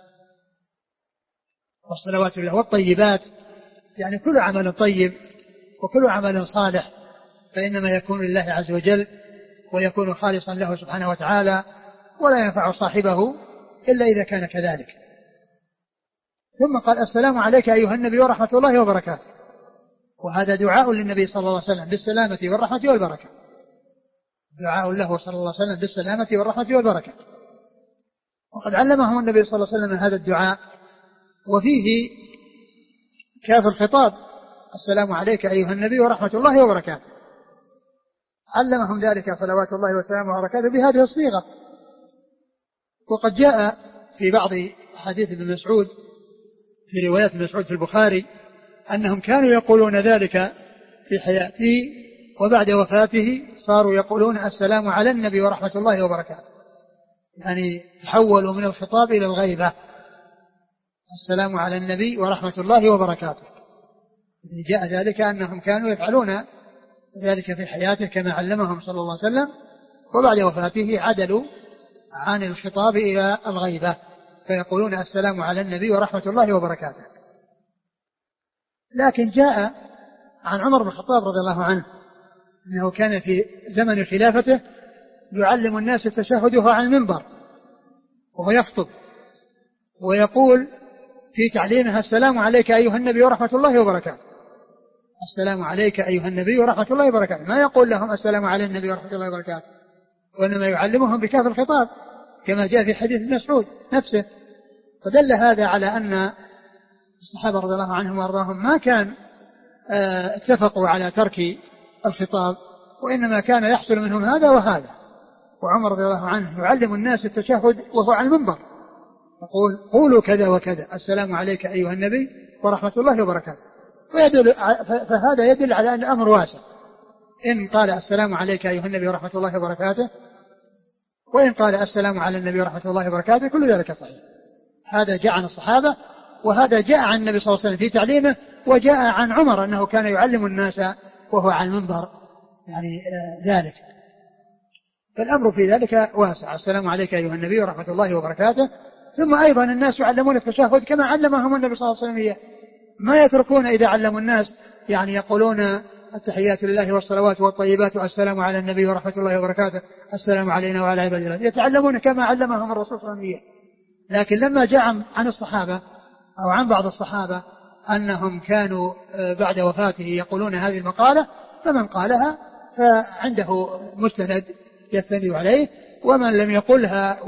والصلوات لله والطيبات، يعني كل عمل طيب وكل عمل صالح فإنما يكون لله عز وجل ويكون خالصا له سبحانه وتعالى، ولا ينفع صاحبه إلا إذا كان كذلك. ثم قال السلام عليك أيها النبي ورحمة الله وبركاته، وهذا دعاء للنبي صلى الله عليه وسلم بالسلامة والرحمة والبركة، دعاء له صلى الله عليه وسلم بالسلامة والرحمة والبركة. وقد علمهم النبي صلى الله عليه وسلم هذا الدعاء، وفيه كاف الخطاب السلام عليك أيها النبي ورحمة الله وبركاته، علمهم ذلك صلوات الله وسلامه وبركاته بهذه الصيغة. وقد جاء في بعض حديث ابن مسعود في روايات ابن مسعود في البخاري أنهم كانوا يقولون ذلك في حياته، وبعد وفاته صاروا يقولون السلام على النبي ورحمة الله وبركاته، يعني تحولوا من الخطاب إلى الغيبة، السلام على النبي ورحمة الله وبركاته. جاء ذلك أنهم كانوا يفعلون ذلك في حياته كما علمهم صلى الله عليه وسلم، وبعد وفاته عدلوا عن الخطاب إلى الغيبة فيقولون السلام على النبي ورحمة الله وبركاته. لكن جاء عن عمر بن الخطاب رضي الله عنه أنه كان في زمن خلافته يعلم الناس التشهد وهو على المنبر وهو يخطب، ويقول في تعليمها السلام عليك أيها النبي ورحمة الله وبركاته، السلام عليك أيها النبي ورحمة الله وبركاته، ما يقول لهم السلام على النبي ورحمة الله وبركاته، وإنما يعلمهم بكاف الخطاب كما جاء في حديث ابن مسعود نفسه. فدل هذا على أن الصحابة رضي الله عنهم وارضاهم ما كان اتفقوا على ترك الخطاب، وإنما كان يحصل منهم هذا وهذا. وعمر رضي الله عنه يعلم الناس التشهد وهو على المنبر يقول قولوا كذا وكذا، السلام عليك أيها النبي ورحمة الله وبركاته. فيدل فهذا يدل على أن الأمر واسع، إن قال السلام عليك أيها النبي ورحمة الله وبركاته، وإن قال السلام على النبي ورحمة الله وبركاته، كل ذلك صحيح. هذا جاء عن الصحابة، وهذا جاء عن النبي صلى الله عليه وسلم في تعليمه، وجاء عن عمر أنه كان يعلم الناس وهو على المنبر يعني ذلك. فالأمر في ذلك واسع، السلام عليك أيها النبي ورحمة الله وبركاته. ثم أيضا الناس يعلمون التشهد كما علمهم النبي صلى الله عليه وسلم إياه، ما يتركون إذا علموا الناس يعني يقولون التحيات لله والصلوات والطيبات والسلام على النبي ورحمة الله وبركاته، السلام علينا وعلى عباد الله، يتعلمون كما علمهم الرسول صلى الله عليه وسلم. لكن لما جاء عن الصحابة أو عن بعض الصحابة أنهم كانوا بعد وفاته يقولون هذه المقالة، فمن قالها فعنده مستند يستند عليه، ومن لم يقلها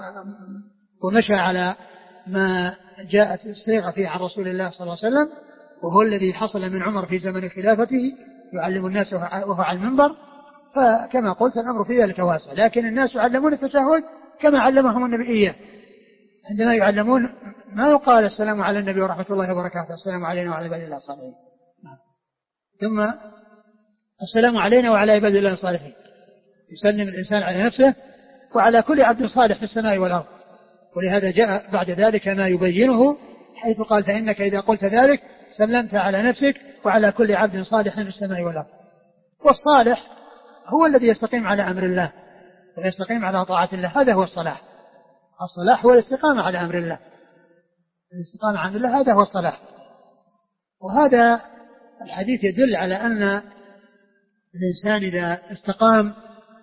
ومشى على ما جاءت الصيغة فيه عن رسول الله صلى الله عليه وسلم، وهو الذي حصل من عمر في زمن خلافته يعلم الناس وهو على المنبر، فكما قلت الأمر في ذلك واسع. لكن الناس يعلمون التشهد كما علمهم النبي إياه، عندما يعلمون ما يقال السلام على النبي ورحمة الله وبركاته، السلام علينا وعلى عباد الله الصالحين، ثم السلام علينا وعلى عباد الله الصالحين، يسلم الإنسان على نفسه وعلى كل عبد صالح في السماء والأرض. ولهذا جاء بعد ذلك ما يبينه، حيث قال فإنك إذا قلت ذلك سلمت على نفسك وعلى كل عبد صالح في السماء والأرض. والصالح هو الذي يستقيم على أمر الله ويستقيم على طاعة الله، هذا هو الصلاح. الصلاح هو الاستقامة على أمر الله، الاستقامة على أمر الله هذا هو الصلاح. وهذا الحديث يدل على أن الإنسان إذا استقام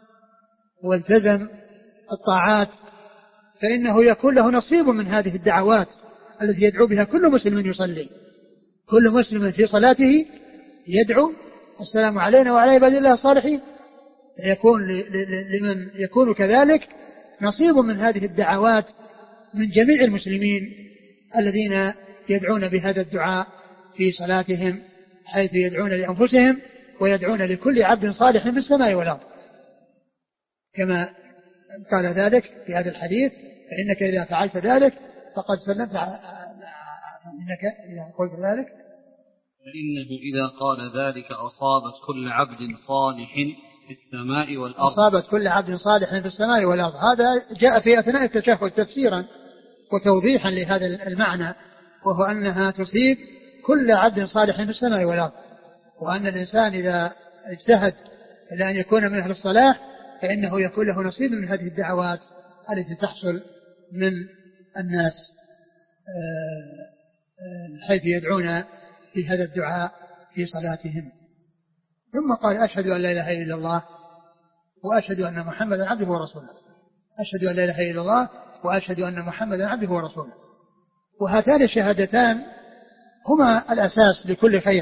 والتزم الطاعات فإنه يكون له نصيب من هذه الدعوات التي يدعو بها كل مسلم يصلي. كل مسلم في صلاته يدعو السلام علينا وعلى عباد الله الصالحين، يكون لمن يكون كذلك نصيب من هذه الدعوات من جميع المسلمين الذين يدعون بهذا الدعاء في صلاتهم، حيث يدعون لأنفسهم ويدعون لكل عبد صالح في السماء والأرض، كما قال ذلك في هذا الحديث فإنك إذا فعلت ذلك فقد سلمت إنك إذا قلت ذلك فإنه إذا قال ذلك أصابت كل عبد صالح في السماء والأرض، أصابت كل عبد صالح في السماء والأرض. هذا جاء في أثناء التشهد تفسيرا وتوضيحا لهذا المعنى، وهو أنها تصيب كل عبد صالح في السماء والأرض، وأن الإنسان إذا اجتهد إلى أن يكون من أهل الصلاح فإنه يكون له نصيب من هذه الدعوات التي تحصل من الناس حيث يدعون في هذا الدعاء في صلاتهم. ثم قال أشهد أن لا إله إلا الله وأشهد أن محمدا عبده ورسوله. أشهد أن لا إله إلا الله وأشهد أن محمدا عبده ورسوله. وهاتان الشهادتان هما الأساس لكل خير،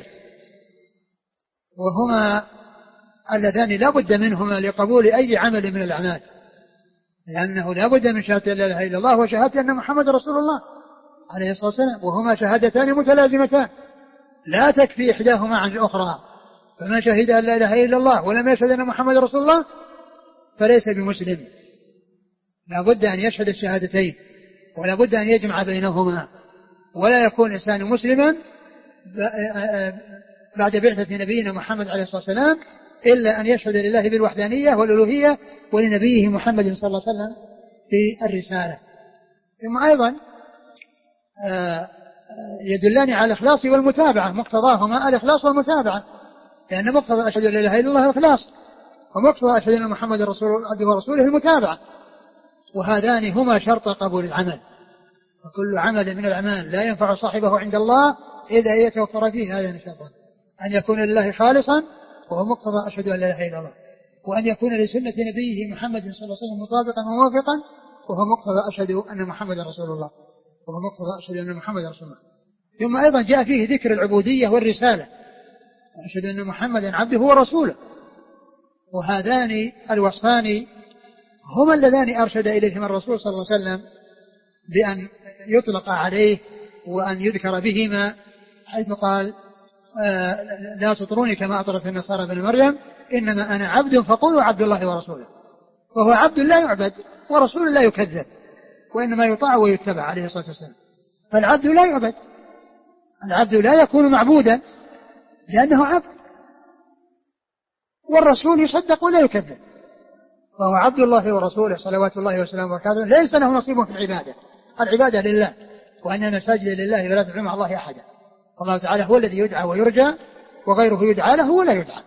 وهما اللذان لا بد منهما لقبول أي عمل من الأعمال، لأنه لا بد من شهادة لا إله إلا الله وشهادة أن محمد رسول الله عليه الصلاة والسلام، وهما شهادتان متلازمتان لا تكفي إحداهما عن الأخرى. فمن شهد أن لا إله إلا الله ولم يشهد أن محمد رسول الله فليس بمسلم. لا بد أن يشهد الشهادتين ولا بد أن يجمع بينهما، ولا يكون إنسان مسلما بعد بعثة نبينا محمد عليه الصلاة والسلام إلا أن يشهد لله بالوحدانية والألوهية ولنبيه محمد صلى الله عليه وسلم بالرسالة. ثم أيضا يدلان على الإخلاص والمتابعة، مقتضاهما الإخلاص والمتابعة، لأن مقتضى أشهد أن لا إله إلا الله الإخلاص، ومقتضى أشهد أن محمد رسول الله ورسوله المتابعة، وهذان هما شرط قبول العمل. وكل عمل من الأعمال لا ينفع صاحبه عند الله إذا يتوفر فيه هذان الشرطان: أن يكون لله خالصا وهو مقتضى أشهد أن لا إله إلا الله، وأن يكون لسنة نبيه محمد صلى الله عليه وسلم مطابقا وموافقا وهو مقتضى أشهد أن محمد رسول الله وهو مقتضى أشهد أن محمد رسول الله. ثم أيضا جاء فيه ذكر العبودية والرسالة: أشهد أن محمدا عبده ورسوله. وهذان الوصفان هما اللذان أرشد إليهما الرسول صلى الله عليه وسلم بأن يطلق عليه وأن يذكر بهما، حيث قال: آه لا تطروني كما أطرت النصارى بن مريم، إنما أنا عبد فقولوا عبد الله ورسوله. وهو عبد لا يعبد ورسول لا يكذب، وإنما يطاع ويتبع عليه الصلاة والسلام. فالعبد لا يعبد، العبد لا يكون معبودا لأنه عبد، والرسول يصدق ولا يكذب، فهو عبد الله ورسوله صلوات الله وسلامه وبركاته، ليس له نصيب في العبادة. العبادة لله، وأن المساجد لله فلا تدعوا مع الله أحدا. الله تعالى هو الذي يدعى ويرجى، وغيره يدعى له ولا يدعى.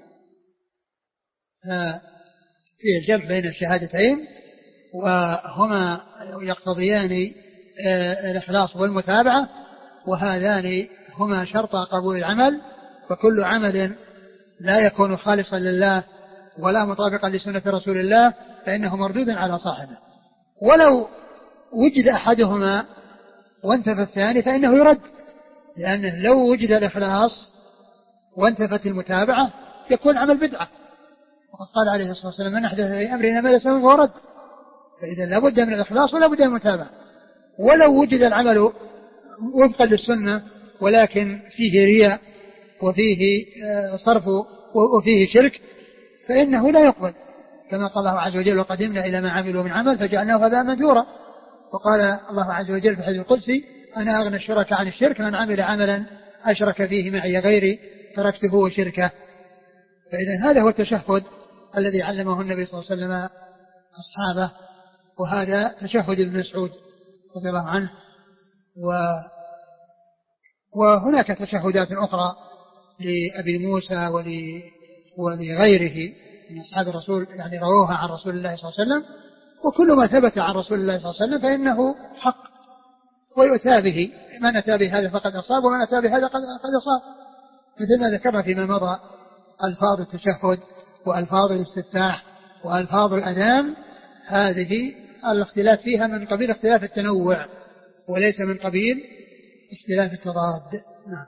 فيه الجمع بين الشهادتين، وهما يقتضيان الإخلاص والمتابعة، وهذان هما شرط قبول العمل. فكل عمل لا يكون خالصا لله ولا مطابقا لسنة رسول الله فإنه مردود على صاحبه، ولو وجد أحدهما وانتفى الثاني فإنه يرد، لأنه لو وجد الإخلاص وانتفت المتابعة يكون عمل بدعة. وقد قال عليه الصلاة والسلام: من أحدث في أمرنا ما ليس منه فهو رد. فإذا لا بد من الإخلاص ولا بد من المتابعة. ولو وجد العمل وفقا للسنة ولكن فيه رياء وفيه صرف وفيه شرك فإنه لا يقبل، كما قال الله عز وجل: وقدمنا إلى ما عملوا من عمل فجعلناه هباء منثورا. وقال الله عز وجل في الحديث القدسي: أنا أغنى الشركاء عن الشرك، من عمل عملا أشرك فيه معي غيري تركته وشركه. فإذا هذا هو التشهد الذي علمه النبي صلى الله عليه وسلم أصحابه، وهذا تشهد ابن مسعود رضي الله عنه. و وهناك تشهدات أخرى لأبي موسى ولغيره من أصحاب الرسول، يعني رووها عن رسول الله صلى الله عليه وسلم. وكل ما ثبت عن رسول الله صلى الله عليه وسلم فإنه حق ويؤتى به، من أتى بهذا فقد أصاب ومن أتى بهذا قد أصاب، مثل ما ذكرنا فيما مضى. ألفاظ التشهد وألفاظ الاستفتاح وألفاظ الأذان هذه الاختلاف فيها من قبيل اختلاف التنوع وليس من قبيل اختلاف التضاد. نعم.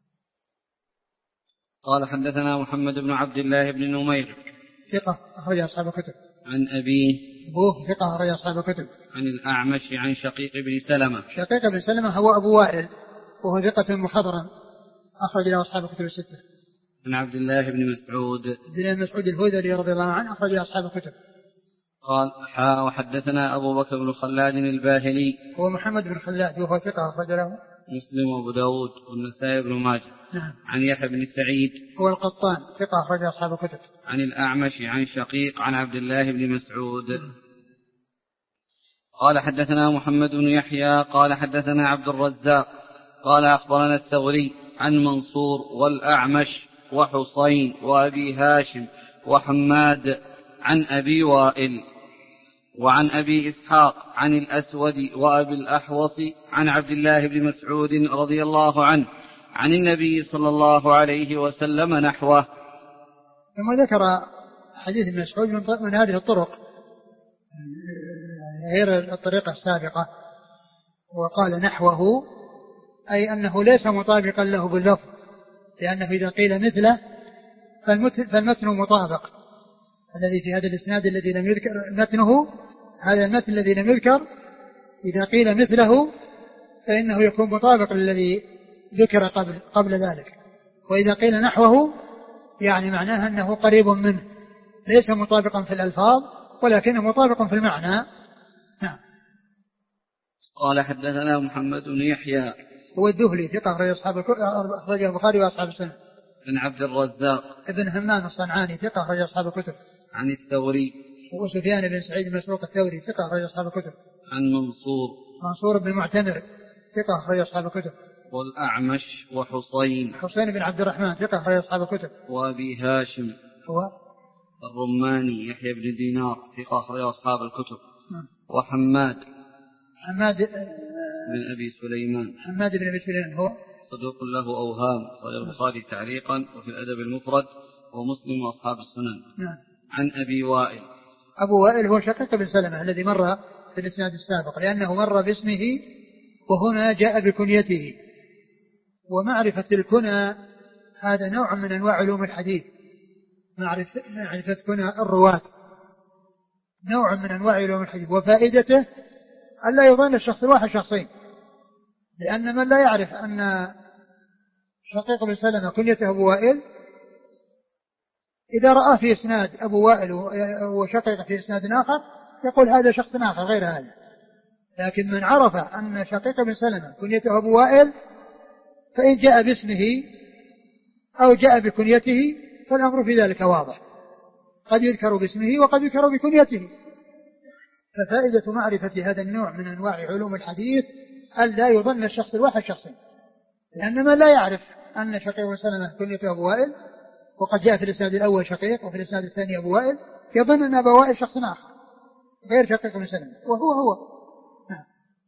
قال: حدثنا محمد بن عبد الله بن نمير ثقة أخرج أصحاب الكتب. عن أبيه أبوه ثقة أخرج أصحاب الكتب. عن الأعمش عن شقيق بن سلمة. شقيق بن سلمة هو أبو وائل وهو ثقة محضرا أخرج له أصحاب الكتب الستة. عن عبد الله بن مسعود عبد الله بن مسعود الهذلي رضي الله عنه أخرج له أصحاب الكتب. قال: حا وحدثنا أبو بكر بن خلاد الباهلي هو محمد بن خلاد وهو ثقة أخرج له مسلم وأبو داود والنسائي بن ماجه. نعم. عن يحيى بن سعيد هو القطان ثقة أخرج أصحاب الكتب. عن الأعمش عن شقيق عن عبد الله بن مسعود. قال: حدثنا محمد بن يحيى قال حدثنا عبد الرزاق قال أخبرنا الثوري عن منصور والأعمش وحصين وأبي هاشم وحماد عن أبي وائل وعن أبي إسحاق عن الأسود وأبي الأحوص عن عبد الله بن مسعود رضي الله عنه عن النبي صلى الله عليه وسلم نحوه. ثم ذكر حديث ابن مسعود من هذه الطرق غير الطريقة السابقة. وقال نحوه أي أنه ليس مطابقا له باللفظ، لأنه إذا قيل مثله فالمتن مطابق. الذي في هذا الإسناد الذي لم يذكر متنه، هذا المتن الذي لم يذكر إذا قيل مثله فإنه يكون مطابق للذي ذكر قبل, قبل ذلك. وإذا قيل نحوه يعني معناها أنه قريب منه، ليس مطابقا في الألفاظ ولكنه مطابق في المعنى. نعم. قال حدثنا محمد بن يحيى هو الذهلي ثقة أخرج أصحاب أخرجه البخاري وأصحاب السنة. عن عبد الرزاق ابن همام الصنعاني ثقة أخرج أصحاب الكتب. عن الثوري وسفيان بن سعيد المسروق الثوري ثقة أخرج أصحاب الكتب. عن منصور منصور بن معتمر ثقة أخرج أصحاب الكتب. والأعمش وحسين حسين بن عبد الرحمن ثقة أخرج أصحاب الكتب. وأبي هاشم هو الرماني يحيى بن دينار ثقة أخرج أصحاب الكتب. م. وحماد حماد بن أبي سليمان حماد بن أبي سليمان هو صدوق له أوهام، أخرج البخاري تعليقا وفي الأدب المفرد ومسلم وأصحاب السنن. نعم. عن أبي وائل. أبو وائل هو شقيق بن سلمة الذي مر في الإسناد السابق، لأنه مر باسمه وهنا جاء بكنيته. ومعرفة الكنى هذا نوع من أنواع علوم الحديث، معرفة, معرفة كنى الرواة نوع من أنواع علوم الحديث، وفائدته ألا يظن الشخص الواحد شخصين، لأن من لا يعرف أن شقيق بن سلمة كنيته أبو وائل إذا رأى في إسناد أبو وائل وشقيق في إسناد آخر يقول هذا شخص آخر غير هذا. لكن من عرف أن شقيق بن سلمة كنيته أبو وائل فإن جاء باسمه أو جاء بكنيته فالأمر في ذلك واضح، قد يذكر باسمه وقد يذكر بكنيته. ففائدة معرفة هذا النوع من أنواع علوم الحديث ألا يظن الشخص الواحد شخصين، لأن من لا يعرف أن شقيق بن سلمة كنيته أبو وائل وقد جاء في الإسناد الأول شقيق وفي الإسناد الثاني أبو وائل يظن أن أبا وائل شخص آخر غير شقيق بن سلمة وهو هو. نعم.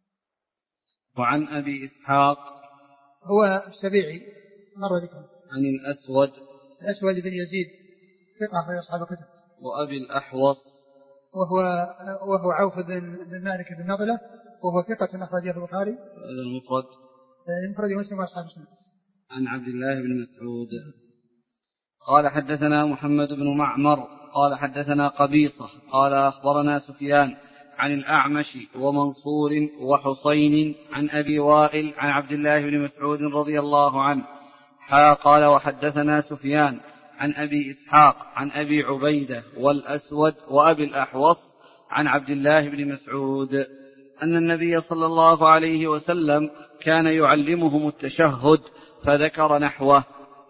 وعن أبي إسحاق هو السبيعي مر ذكره. عن الأسود الأسود بن يزيد ثقة أخرج أصحاب الكتب. وأبي الأحوص وهو وهو عوف بن مالك بن نضلة وهو ثقة أخرجه البخاري المفرد المفرد ومسلم وأصحاب السنن. عن عبد الله بن مسعود قال حدثنا محمد بن معمر قال حدثنا قبيصة قال أخبرنا سفيان عن الأعمش ومنصور وحسين عن أبي وائل عن عبد الله بن مسعود رضي الله عنه حا قال وحدثنا سفيان عن أبي إسحاق عن أبي عبيدة والأسود وأبي الأحوص عن عبد الله بن مسعود أن النبي صلى الله عليه وسلم كان يعلمهم التشهد فذكر نحوه.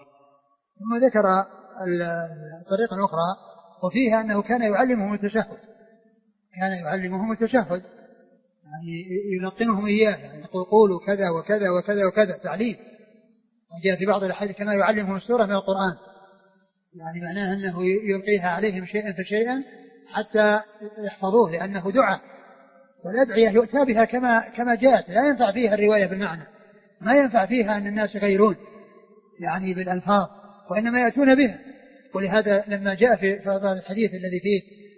ثم ذكر الطريقة الأخرى وفيها أنه كان يعلمهم التشهد، كان يعلمهم التشهد يعني يلقنهم إياه، يعني يقول قولوا كذا وكذا وكذا وكذا تعليم. وجاء في بعض الأحاديث كان يعلمهم السورة من القرآن، يعني معناه أنه يلقيها عليهم شيئا فشيئا حتى يحفظوه، لأنه دعاء والأدعية يؤتى بها كما كما جاءت، لا ينفع فيها الرواية بالمعنى، ما ينفع فيها أن الناس يغيرون يعني بالألفاظ، وإنما يأتون بها. ولهذا لما جاء في الحديث الذي فيه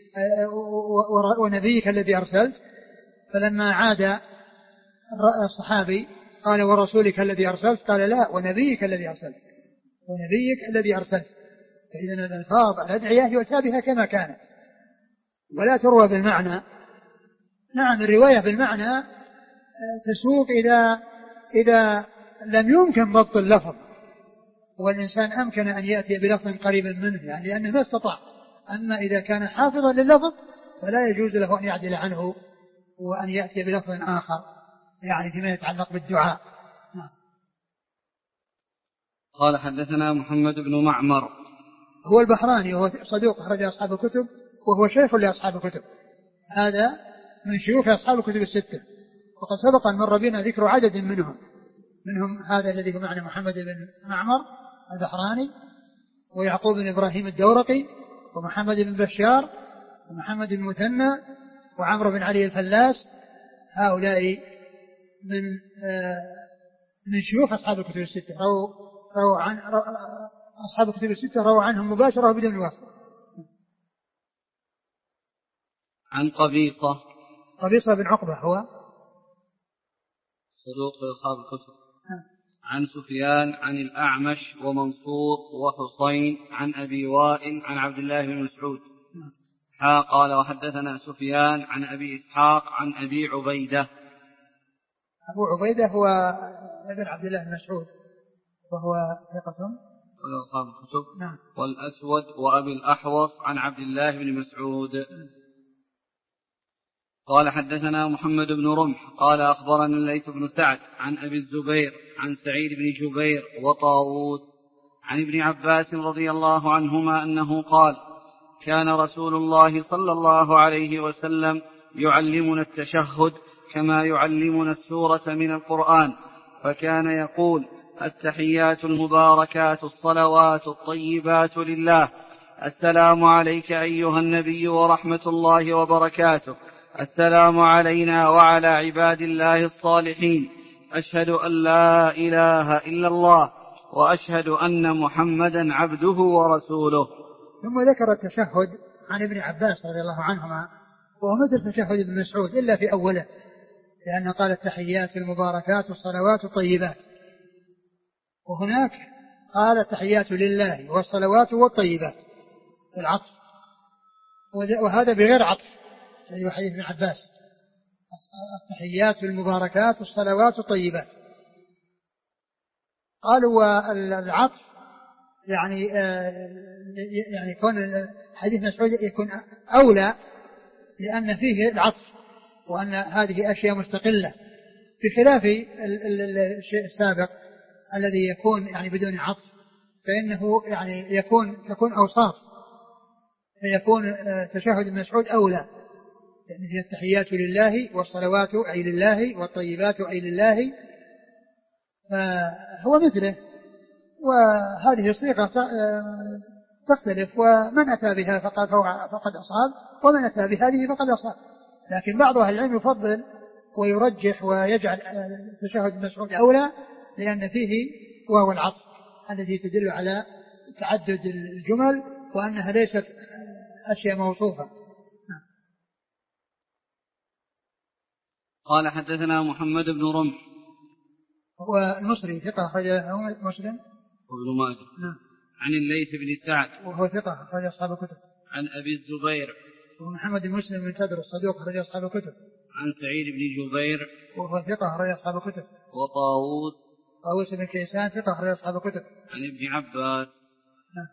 ونبيك الذي أرسلت، فلما عاد الصحابي قال ورسولك الذي أرسلت، قال لا ونبيك الذي أرسلت، ونبيك الذي أرسلت. فإذن الألفاظ الأدعية يؤتى بها كما كانت ولا تروى بالمعنى. نعم الرواية بالمعنى تسوق إذا إذا لم يمكن ضبط اللفظ والإنسان أمكن أن يأتي بلفظ قريب منه، يعني لأنه ما استطاع. أما إذا كان حافظا لللفظ فلا يجوز له أن يعدل عنه وأن يأتي بلفظ آخر يعني فيما يتعلق بالدعاء. قال حدثنا محمد بن معمر هو البحراني وهو صدوق أخرج أصحاب الكتب وهو شيخ لأصحاب الكتب، هذا من شيوخ أصحاب الكتب الستة، وقد سبق أن مر بنا ذكر عدد منهم منهم هذا الذي هو معنى محمد بن معمر البحراني ويعقوب بن إبراهيم الدورقي ومحمد بن بشار ومحمد بن مثنى وعمرو بن علي الفلاس. هؤلاء من من شيوخ أصحاب الكتب الستة، رووا رو عن رو أصحاب الكتب الستة رووا عنهم مباشرة بدون واسطة. عن قبيصة قبيصة بن عقبة هو صدوق في أصحاب الكتب. عن سفيان عن الأعمش ومنصور وحصين عن أبي وائل عن عبد الله بن مسعود. ها قال وحدثنا سفيان عن أبي إسحاق عن أبي عبيدة. أبو عبيدة هو ابن عبد الله بن مسعود وهو ثقة أصحاب الكتب. نعم. والأسود وأبي الأحوص عن عبد الله بن مسعود. قال حدثنا محمد بن رمح قال أخبرنا الليث بن سعد عن أبي الزبير عن سعيد بن جبير وطاووس عن ابن عباس رضي الله عنهما أنه قال كان رسول الله صلى الله عليه وسلم يعلمنا التشهد كما يعلمنا السورة من القرآن، فكان يقول التحيات المباركات الصلوات الطيبات لله، السلام عليك أيها النبي ورحمة الله وبركاته، السلام علينا وعلى عباد الله الصالحين، أشهد أن لا إله إلا الله وأشهد أن محمدا عبده ورسوله. ثم ذكر التشهد عن ابن عباس رضي الله عنهما وهو مثل تشهد ابن مسعود إلا في أوله، لأنه قال التحيات المباركات والصلوات الطيبات، وهناك قال التحيات لله والصلوات والطيبات العطف، وهذا بغير عطف أي حديث ابن عباس التحيات المباركات والصلوات الطيبات. قالوا والعطف يعني يعني يكون حديث مسعود يكون أولى لأن فيه العطف وأن هذه أشياء مستقلة، بخلاف الشيء السابق الذي يكون يعني بدون عطف فإنه يعني يكون تكون أوصاف، فيكون تشهد مسعود أولى، يعني هي التحيات لله والصلوات أي لله والطيبات أي لله، فهو مثله. وهذه صيغة تختلف، ومن أتى بها فقد فقد أصاب ومن أتى بهذه فقد أصاب، لكن بعض أهل العلم يفضل ويرجح ويجعل تشهد مسعود أولى لأن فيه واو العطف التي تدل على تعدد الجمل وأنها ليست أشياء موصوفة. قال حدثنا محمد بن رمح هو المصري ثقة أخرجه مسلم وابن ماجه. نعم. عن الليث بن سعد وهو ثقة أخرج أصحاب الكتب. عن أبي الزبير ومحمد بن مسلم بن تدر الصدوق أخرج أصحاب الكتب. عن سعيد بن جبير وهو ثقة أخرج أصحاب الكتب. وطاووس طاووس بن كيسان ثقة أخرج أصحاب الكتب. عن ابن عباس. نعم.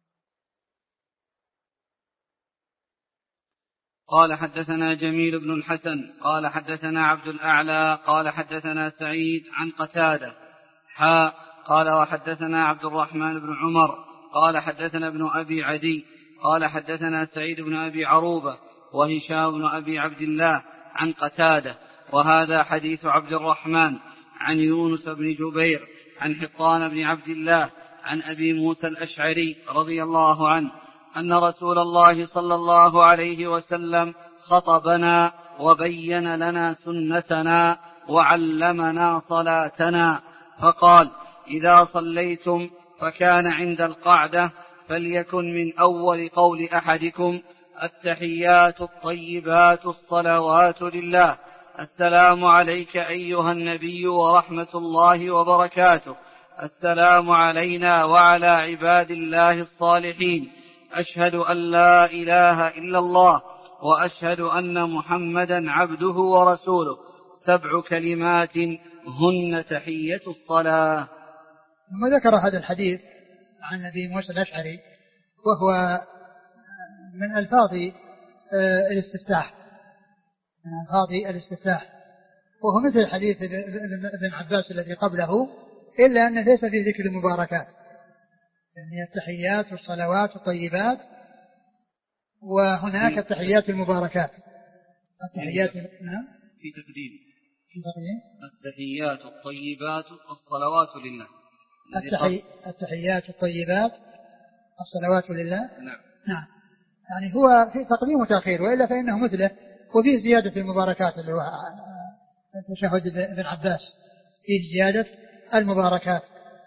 قال حدثنا جميل بن الحسن قال حدثنا عبد الأعلى قال حدثنا سعيد عن قتادة حاء قال وحدثنا عبد الرحمن بن عمر قال حدثنا ابن أبي عدي قال حدثنا سعيد بن أبي عروبة وهشام بن أبي عبد الله عن قتادة، وهذا حديث عبد الرحمن عن يونس بن جبير عن حطان بن عبد الله عن أبي موسى الأشعري رضي الله عنه أن رسول الله صلى الله عليه وسلم خطبنا وبين لنا سنتنا وعلمنا صلاتنا، فقال إذا صليتم فكان عند القعدة فليكن من أول قول أحدكم التحيات الطيبات الصلوات لله، السلام عليك أيها النبي ورحمة الله وبركاته، السلام علينا وعلى عباد الله الصالحين، أشهد أن لا إله إلا الله وأشهد أن محمدا عبده ورسوله، سبع كلمات هن تحية الصلاة. ثم ذكر هذا الحديث عن أبي موسى الأشعري وهو من ألفاظ الاستفتاح من ألفاظ الاستفتاح وهو مثل حديث ابن عباس الذي قبله، إلا أن ليس في ذكر المباركات، يعني التحيات والصلوات الطيبات، وهناك التحيات المباركات التحيات نعم في تقديم في تقديم التحيات الطيبات الصلوات لله التحي... التحيات الطيبات الصلوات لله. نعم. نعم يعني هو في تقديم وتأخير، وإلا فإنه مثله، وفيه زيادة المباركات اللي هو تشهد ابن عباس فيه زيادة المباركات،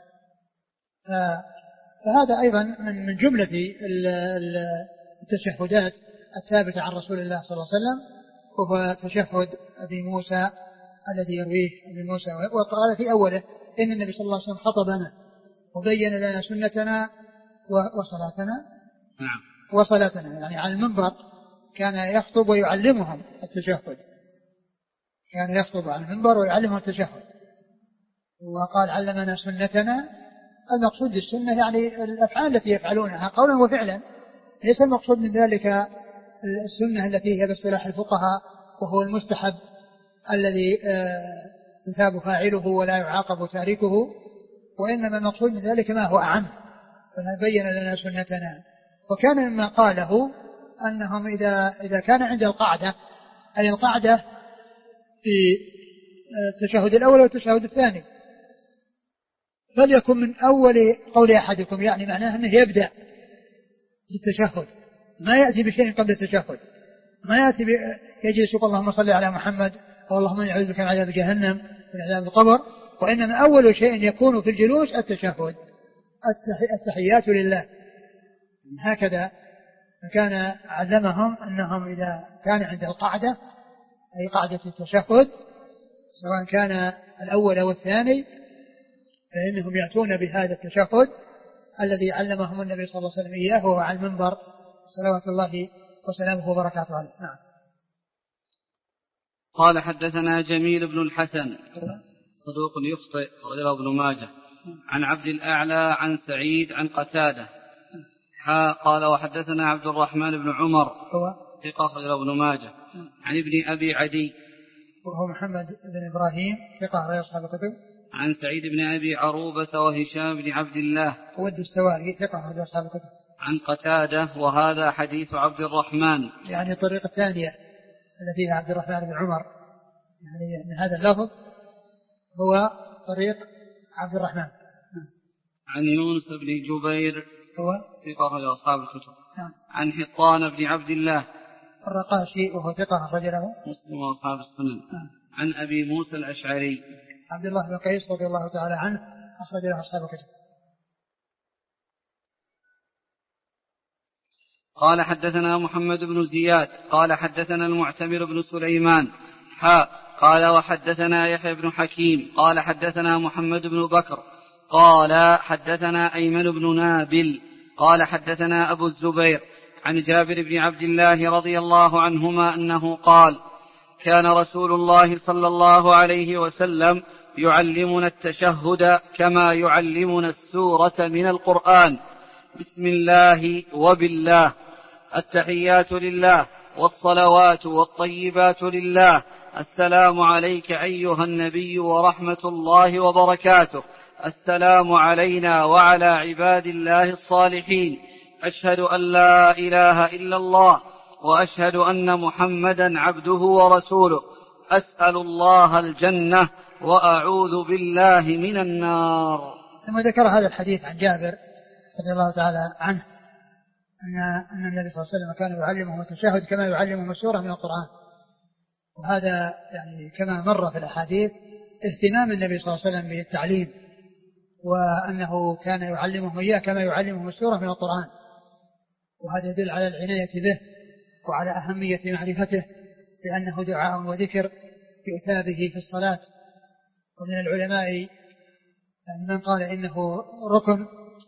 فهذا أيضا من جملة التشهدات الثابتة عن رسول الله صلى الله عليه وسلم، وهو تشهد أبي موسى الذي يرويه أبي موسى. وقال في أوله إن النبي صلى الله عليه وسلم خطبنا وبين لنا سنتنا وصلاتنا نعم وصلاتنا، يعني على المنبر كان يخطب ويعلمهم التشهد، كان يخطب على المنبر ويعلمهم التشهد. وقال علمنا سنتنا، المقصود بالسنة يعني الأفعال التي يفعلونها قولا وفعلا، ليس المقصود من ذلك السنة التي هي باصطلاح الفقهاء وهو المستحب الذي يثاب فاعله ولا يعاقب تاركه، وإنما المقصود من ذلك ما هو أعم، فبين لنا سنتنا. وكان مما قاله أنهم إذا, إذا كان عند القعدة، أي القعدة في التشهد الأول والتشهد الثاني، فليكن من أول قول أحدكم، يعني معناه أنه يبدأ بالتشهد، ما يأتي بشيء قبل التشهد، ما يأتي يجلس اللهم صل على محمد أو اللهم إني أعوذ بك من عذاب جهنم ومن عذاب القبر، وإنما أول شيء يكون في الجلوس التشهد، التحيات لله، هكذا. فكان علمهم أنهم إذا كان عند القعدة، أي قعدة التشهد، سواء كان الأول أو الثاني، فإنهم يأتون بهذا التشهد الذي علمهم النبي صلى الله عليه وسلم إياه وهو على المنبر صلوات الله وسلامه وبركاته عليه. نعم. قال حدثنا جميل بن الحسن صدوق يخطئ غير ابن ماجه، عن عبد الأعلى عن سعيد عن قتادة قال وحدثنا عبد الرحمن بن عمر ثقة غير ابن ماجه، عن ابن أبي عدي وهو محمد بن إبراهيم ثقة غير أصحاب الكتب، عن سعيد بن أبي عروبة وهشام بن عبد الله هو الدستوائي ثقة غير أصحاب الكتب، عن قتادة وهذا حديث عبد الرحمن، يعني الطريقة الثانية التي هي عبد الرحمن بن عمر، يعني من هذا اللفظ هو طريق عبد الرحمن. عن يونس بن جبير هو ثقة غير أصحاب الكتب، عن حطان بن عبد الله الرقاشي وهو ثقة رجله مسلم وأصحاب السنن، عن أبي موسى الأشعري عبد الله بن قيس رضي الله تعالى عنه أخرج له أصحاب الكتب. قال حدثنا محمد بن زياد قال حدثنا المعتمر بن سليمان حاء قال وحدثنا يحيى بن حكيم قال حدثنا محمد بن بكر قال حدثنا أيمن بن نابل قال حدثنا أبو الزبير عن جابر بن عبد الله رضي الله عنهما أنه قال كان رسول الله صلى الله عليه وسلم يعلمنا التشهد كما يعلمنا السورة من القرآن، بسم الله وبالله، التحيات لله والصلوات والطيبات لله، السلام عليك أيها النبي ورحمة الله وبركاته، السلام علينا وعلى عباد الله الصالحين، أشهد أن لا إله إلا الله وأشهد أن محمدا عبده ورسوله، أسأل الله الجنة وأعوذ بالله من النار. ثم ذكر هذا الحديث عن جابر رضي الله تعالى عنه أن النبي صلى الله عليه وسلم كان يعلمهم التشهد كما يعلمهم السورة من القرآن، وهذا يعني كما مر في الأحاديث اهتمام النبي صلى الله عليه وسلم بالتعليم، وأنه كان يعلمهم إياه كما يعلمهم السورة من القرآن، وهذا يدل على العناية به وعلى أهمية معرفته، لأنه دعاء وذكر يؤتى به في الصلاة. ومن العلماء يعني من قال إنه ركن،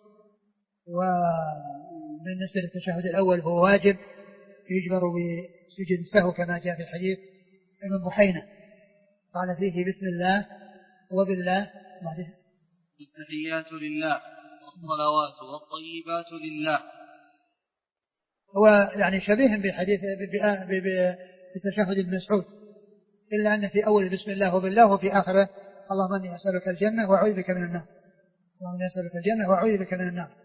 وبالنسبة للتشهد الأول هو واجب يجبر بسجود السهو كما جاء في الحديث ابن بحينة قال فيه بسم الله وبالله بعده التحيات لله والصلوات والطيبات لله. هو يعني شبيه بحديث بتشهد ابن مسعود، إلا أن في أول بسم الله وبالله وفي آخره اللهم إني أسألك الجنة وأعوذ بك من النار، اللهم إني أسألك الجنة وأعوذ بك من النار.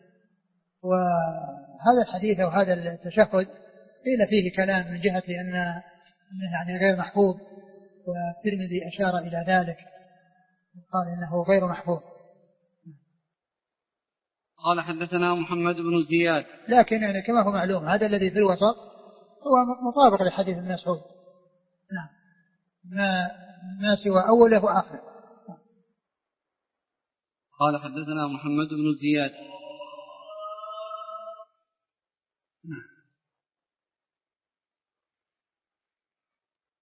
وهذا الحديث أو هذا التشهد قيل فيه كلام من جهة أن يعني غير محفوظ، والترمذي أشار إلى ذلك قال إنه غير محفوظ. قال حدثنا محمد بن زياد، لكن يعني كما هو معلوم هذا الذي في الوسط هو مطابق لحديث ابن مسعود، نعم، ما, ما سوى أوله وآخره. قال حدثنا محمد بن زياد، نعم.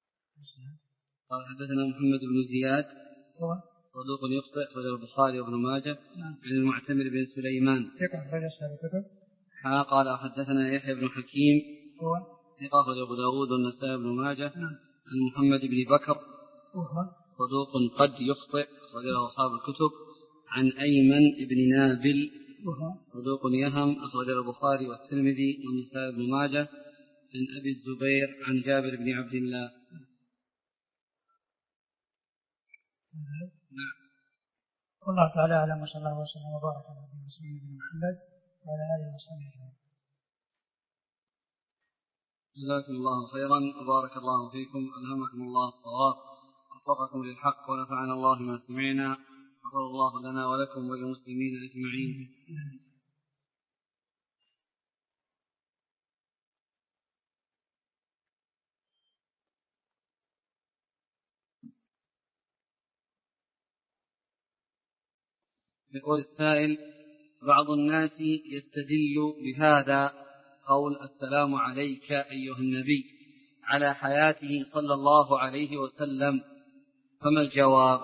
قال حدثنا محمد بن زياد هو صدوق يخطئ أخرجه البخاري وابن ماجه. نعم. عن المعتمر بن سليمان ثقة أخرج أصحاب الكتب. ها قال حدثنا يحيى بن حكيم هو ثقة أخرجه أبو داود والنسائي بن ماجه. نعم. عن محمد بن بكر وهو صدوق قد يخطئ أخرجه أصحاب الكتب. عن أيمن بن نابل وهو صدوق يهم أخرجه البخاري والترمذي والنسائي بن ماجه. عن أبي الزبير عن جابر بن عبد الله. نعم. والله تعالى أعلم، وصلى الله وسلم وبارك على نبينا محمد وعلى آله وصحبه أجمعين. جزاكم الله خيرا وبارك الله فيكم، ألهمكم الله الصواب ووفقكم للحق ونفعنا الله ما سمعنا، غفر الله لنا ولكم وللمسلمين أجمعين. يقول السائل: بعض الناس يستدل بهذا قول السلام عليك أيها النبي على حياته صلى الله عليه وسلم، فما الجواب؟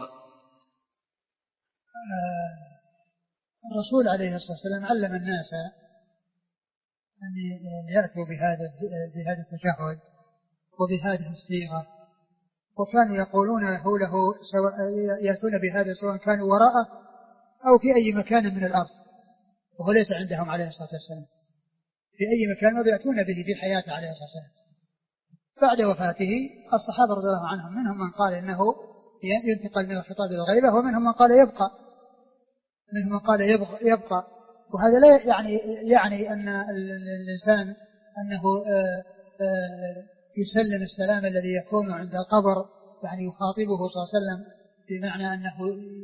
الرسول عليه الصلاة والسلام علم الناس أن يأتوا بهذا بهذا التشهد وبهذه الصيغة، وكانوا يقولون له سواء يأتون بهذا سواء كانوا وراءه أو في أي مكان من الأرض، وهو ليس عندهم عليه الصلاة والسلام في أي مكان، وبيأتون به في حياته عليه الصلاة والسلام. بعد وفاته الصحابة رضي الله عنهم منهم من قال إنه ينتقل من الخطاب إلى الغيبة، ومنهم من قال يبقى منهم من قال يبقى, يبقى وهذا لا يعني يعني أن الإنسان أنه يسلم السلام الذي يكون عند القبر، يعني يخاطبه صلى الله عليه وسلم بمعنى أنه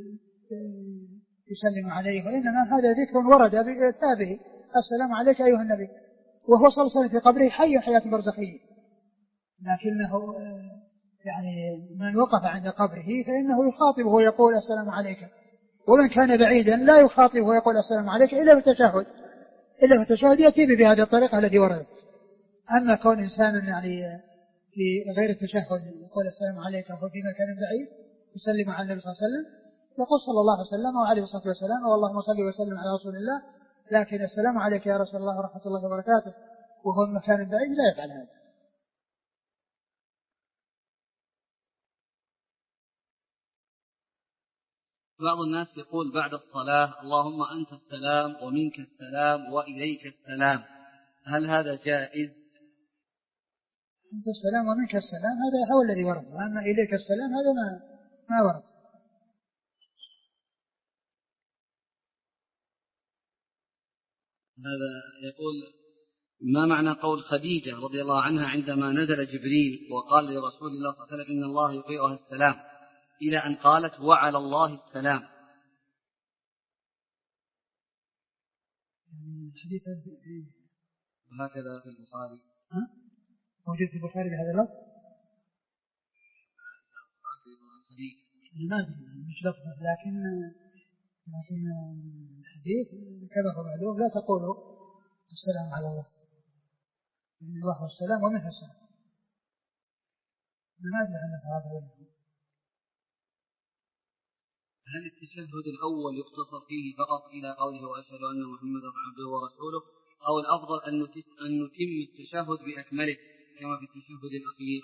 يسلم عليه، وإنما هذا ذكر ورد بكتابه السلام عليك أيها النبي، وهو صلى الله عليه وسلم في قبره حي حياة برزخية، لكنه يعني من وقف عند قبره فإنه يخاطبه ويقول السلام عليك، ومن كان بعيدا لا يخاطبه ويقول السلام عليك إلا بالتشهد إلا بالتشهد يأتي بهذه الطريقة التي وردت. أما كون إنسان يعني في غير التشهد يقول السلام عليك وهو في مكان بعيد يسلم على النبي صلى الله عليه وسلم، يقول صلى الله عليه وسلم وعليه الصلاة والسلام واللهم صل وسلم على رسول الله، لكن السلام عليك يا رسول الله ورحمة الله وبركاته وهو في مكان بعيد لا يفعل هذا. بعض الناس يقول بعد الصلاة: اللهم أنت السلام ومنك السلام وإليك السلام، هل هذا جائز؟ أنت السلام ومنك السلام هذا هو الذي ورد، وأما إليك السلام هذا ما ما ورد. هذا يقول: ما معنى قول خديجة رضي الله عنها عندما نزل جبريل وقال لرسول الله صلى الله عليه وسلم إن الله يقيئها السلام، إلى أن قالت وعلى الله السلام؟ الحديث وهكذا في البخاري موجود في البخاري بهذا اللفظ. ما أدري مش لفظه، لكن لكن الحديث كما هو معلوم لا تقولوا السلام على الله، إن الله هو السلام ومنه السلام. ما أدري عن هذا ولا. هل التشهد الأول يقتصر فيه فقط إلى قوله وأشهد أن محمدا عبده ورسوله، أو الأفضل أن نتم التشهد بأكمله كما في التشهد الأخير؟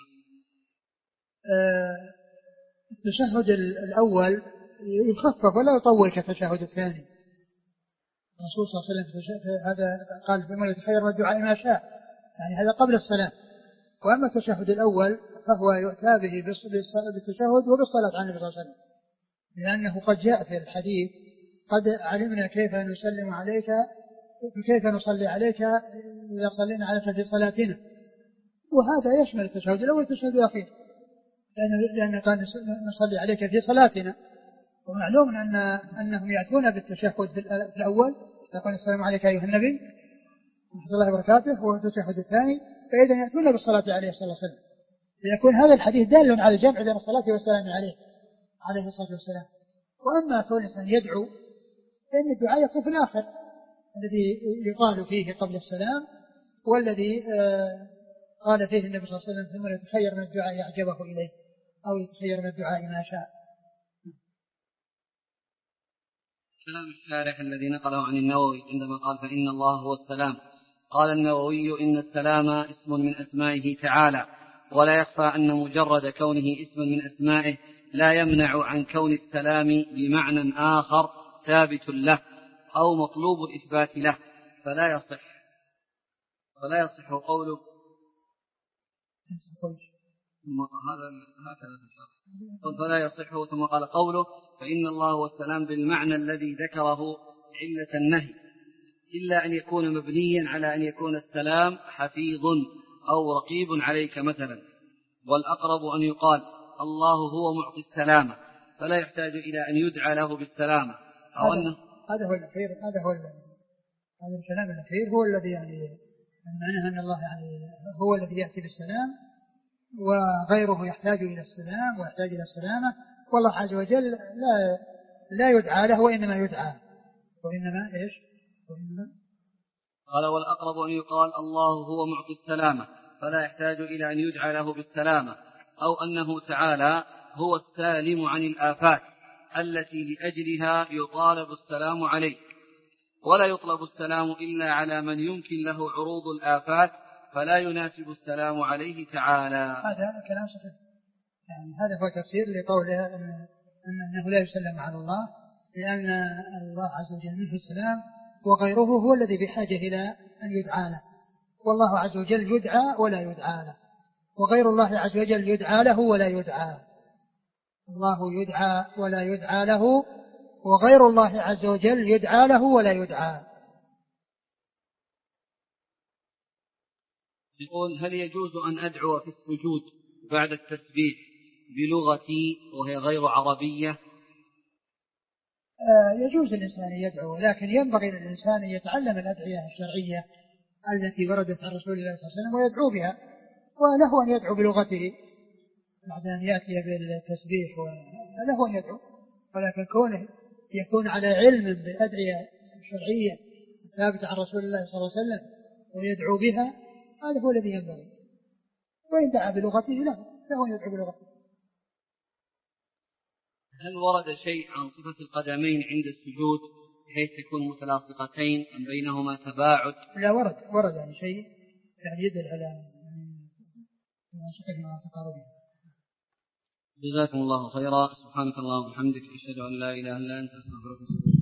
آه التشهد الأول يخفف ولا يطول كالتشهد الثاني. الرسول صلى الله عليه وسلم هذا قال فمن يتخير من الدعاء ما شاء، يعني هذا قبل السلام. وأما التشهد الأول فهو يؤتى به بالتشهد وبالصلاة على النبي صلى الله عليه وسلم، لأنه قد جاء في الحديث قد علمنا كيف نسلم عليك كيف نصلي عليك إذا صلينا عليك في صلاتنا، وهذا يشمل التشهد الأول والتشهد الأخير، لأن قال نصلي عليك في صلاتنا. ومعلوم أن أنهم يأتون بالتشهد في الأول يقول السلام عليك أيها النبي ورحمة الله وبركاته، وهو التشهد الثاني، فإذا يأتون بالصلاة عليه صلى الله عليه وسلم، فيكون هذا الحديث دال على الجمع بين الصلاة والسلام عليه عليه الصلاة والسلام. وأما كون الإنسان يدعو فإن الدعاء يكون في الآخر الذي يقال فيه قبل السلام، والذي قال فيه النبي صلى الله عليه وسلم ثم يتخير من الدعاء يعجبه إليه أو يتخير من الدعاء ما شاء. كلام الشارح الذي نقله عن النووي عندما قال فإن الله هو السلام، قال النووي إن السلام اسم من أسمائه تعالى، ولا يخفى أن مجرد كونه اسم من أسمائه لا يمنع عن كون السلام بمعنى آخر ثابت له أو مطلوب الإثبات له، فلا يصح فلا يصح قوله ثم هذا هكذا فلا يصح ثم قال قوله فإن الله هو السلام بالمعنى الذي ذكره علة النهي، إلا أن يكون مبنيا على أن يكون السلام حفيظ أو رقيب عليك مثلا، والأقرب أن يقال الله هو معطي السلامة، فلا يحتاج إلى أن يدعى له بالسلامة. أو هذا, أنه هذا هو الأخير هذا هو هذا الكلام الأخير هو الذي يعني معناه أن الله يعني هو الذي يأتي بالسلام، وغيره يحتاج إلى السلام ويحتاج إلى السلامة، والله عز وجل لا لا يدعى له وإنما يدعى وإنما إيش وإنما قال والأقرب أن يقال الله هو معطي السلامة، فلا يحتاج إلى أن يدعى له بالسلامة، أو أنه تعالى هو السالم عن الآفات التي لأجلها يطالب السلام عليه، ولا يطلب السلام إلا على من يمكن له عروض الآفات، فلا يناسب السلام عليه تعالى. هذا كلام صحيح، يعني هذا هو تفسير لقوله أن أنه لا يسلم على الله، لأن الله عز وجل منه السلام، وغيره هو الذي بحاجة إلى أن يدعى له، والله عز وجل يدعى ولا يدعى له، وغير الله عز وجل يدعى له ولا يدعى. الله يدعى ولا يدعى له، وغير الله عز وجل يدعى له ولا يدعى. يقول هل يجوز أن أدعو في السجود بعد التسبيح بلغتي وهي غير عربية؟ آه يجوز الإنسان يدعو، لكن ينبغي للإنسان أن يتعلم الأدعية الشرعية التي وردت عن رسول الله صلى الله عليه وسلم ويدعو بها، وله أن يدعو بلغته بعد أن يأتي بالتسبيح، وله أن يدعو، ولكن كونه يكون على علم بالأدعية الشرعية الثابتة عن رسول الله صلى الله عليه وسلم ويدعو بها، هذا هو الذي ينبغي. وإن دعا بلغته لا له أن يدعو بلغته. هل ورد شيء عن صفة القدمين عند السجود بحيث تكون متلاصقتين أم بينهما تباعد؟ لا ورد ورد يعني شيء يعني يدل على صفتهما وتقاربهما. جزاكم الله خيرا. سبحانك اللهم وبحمدك أشهد أن لا إله إلا أنت أستغفرك.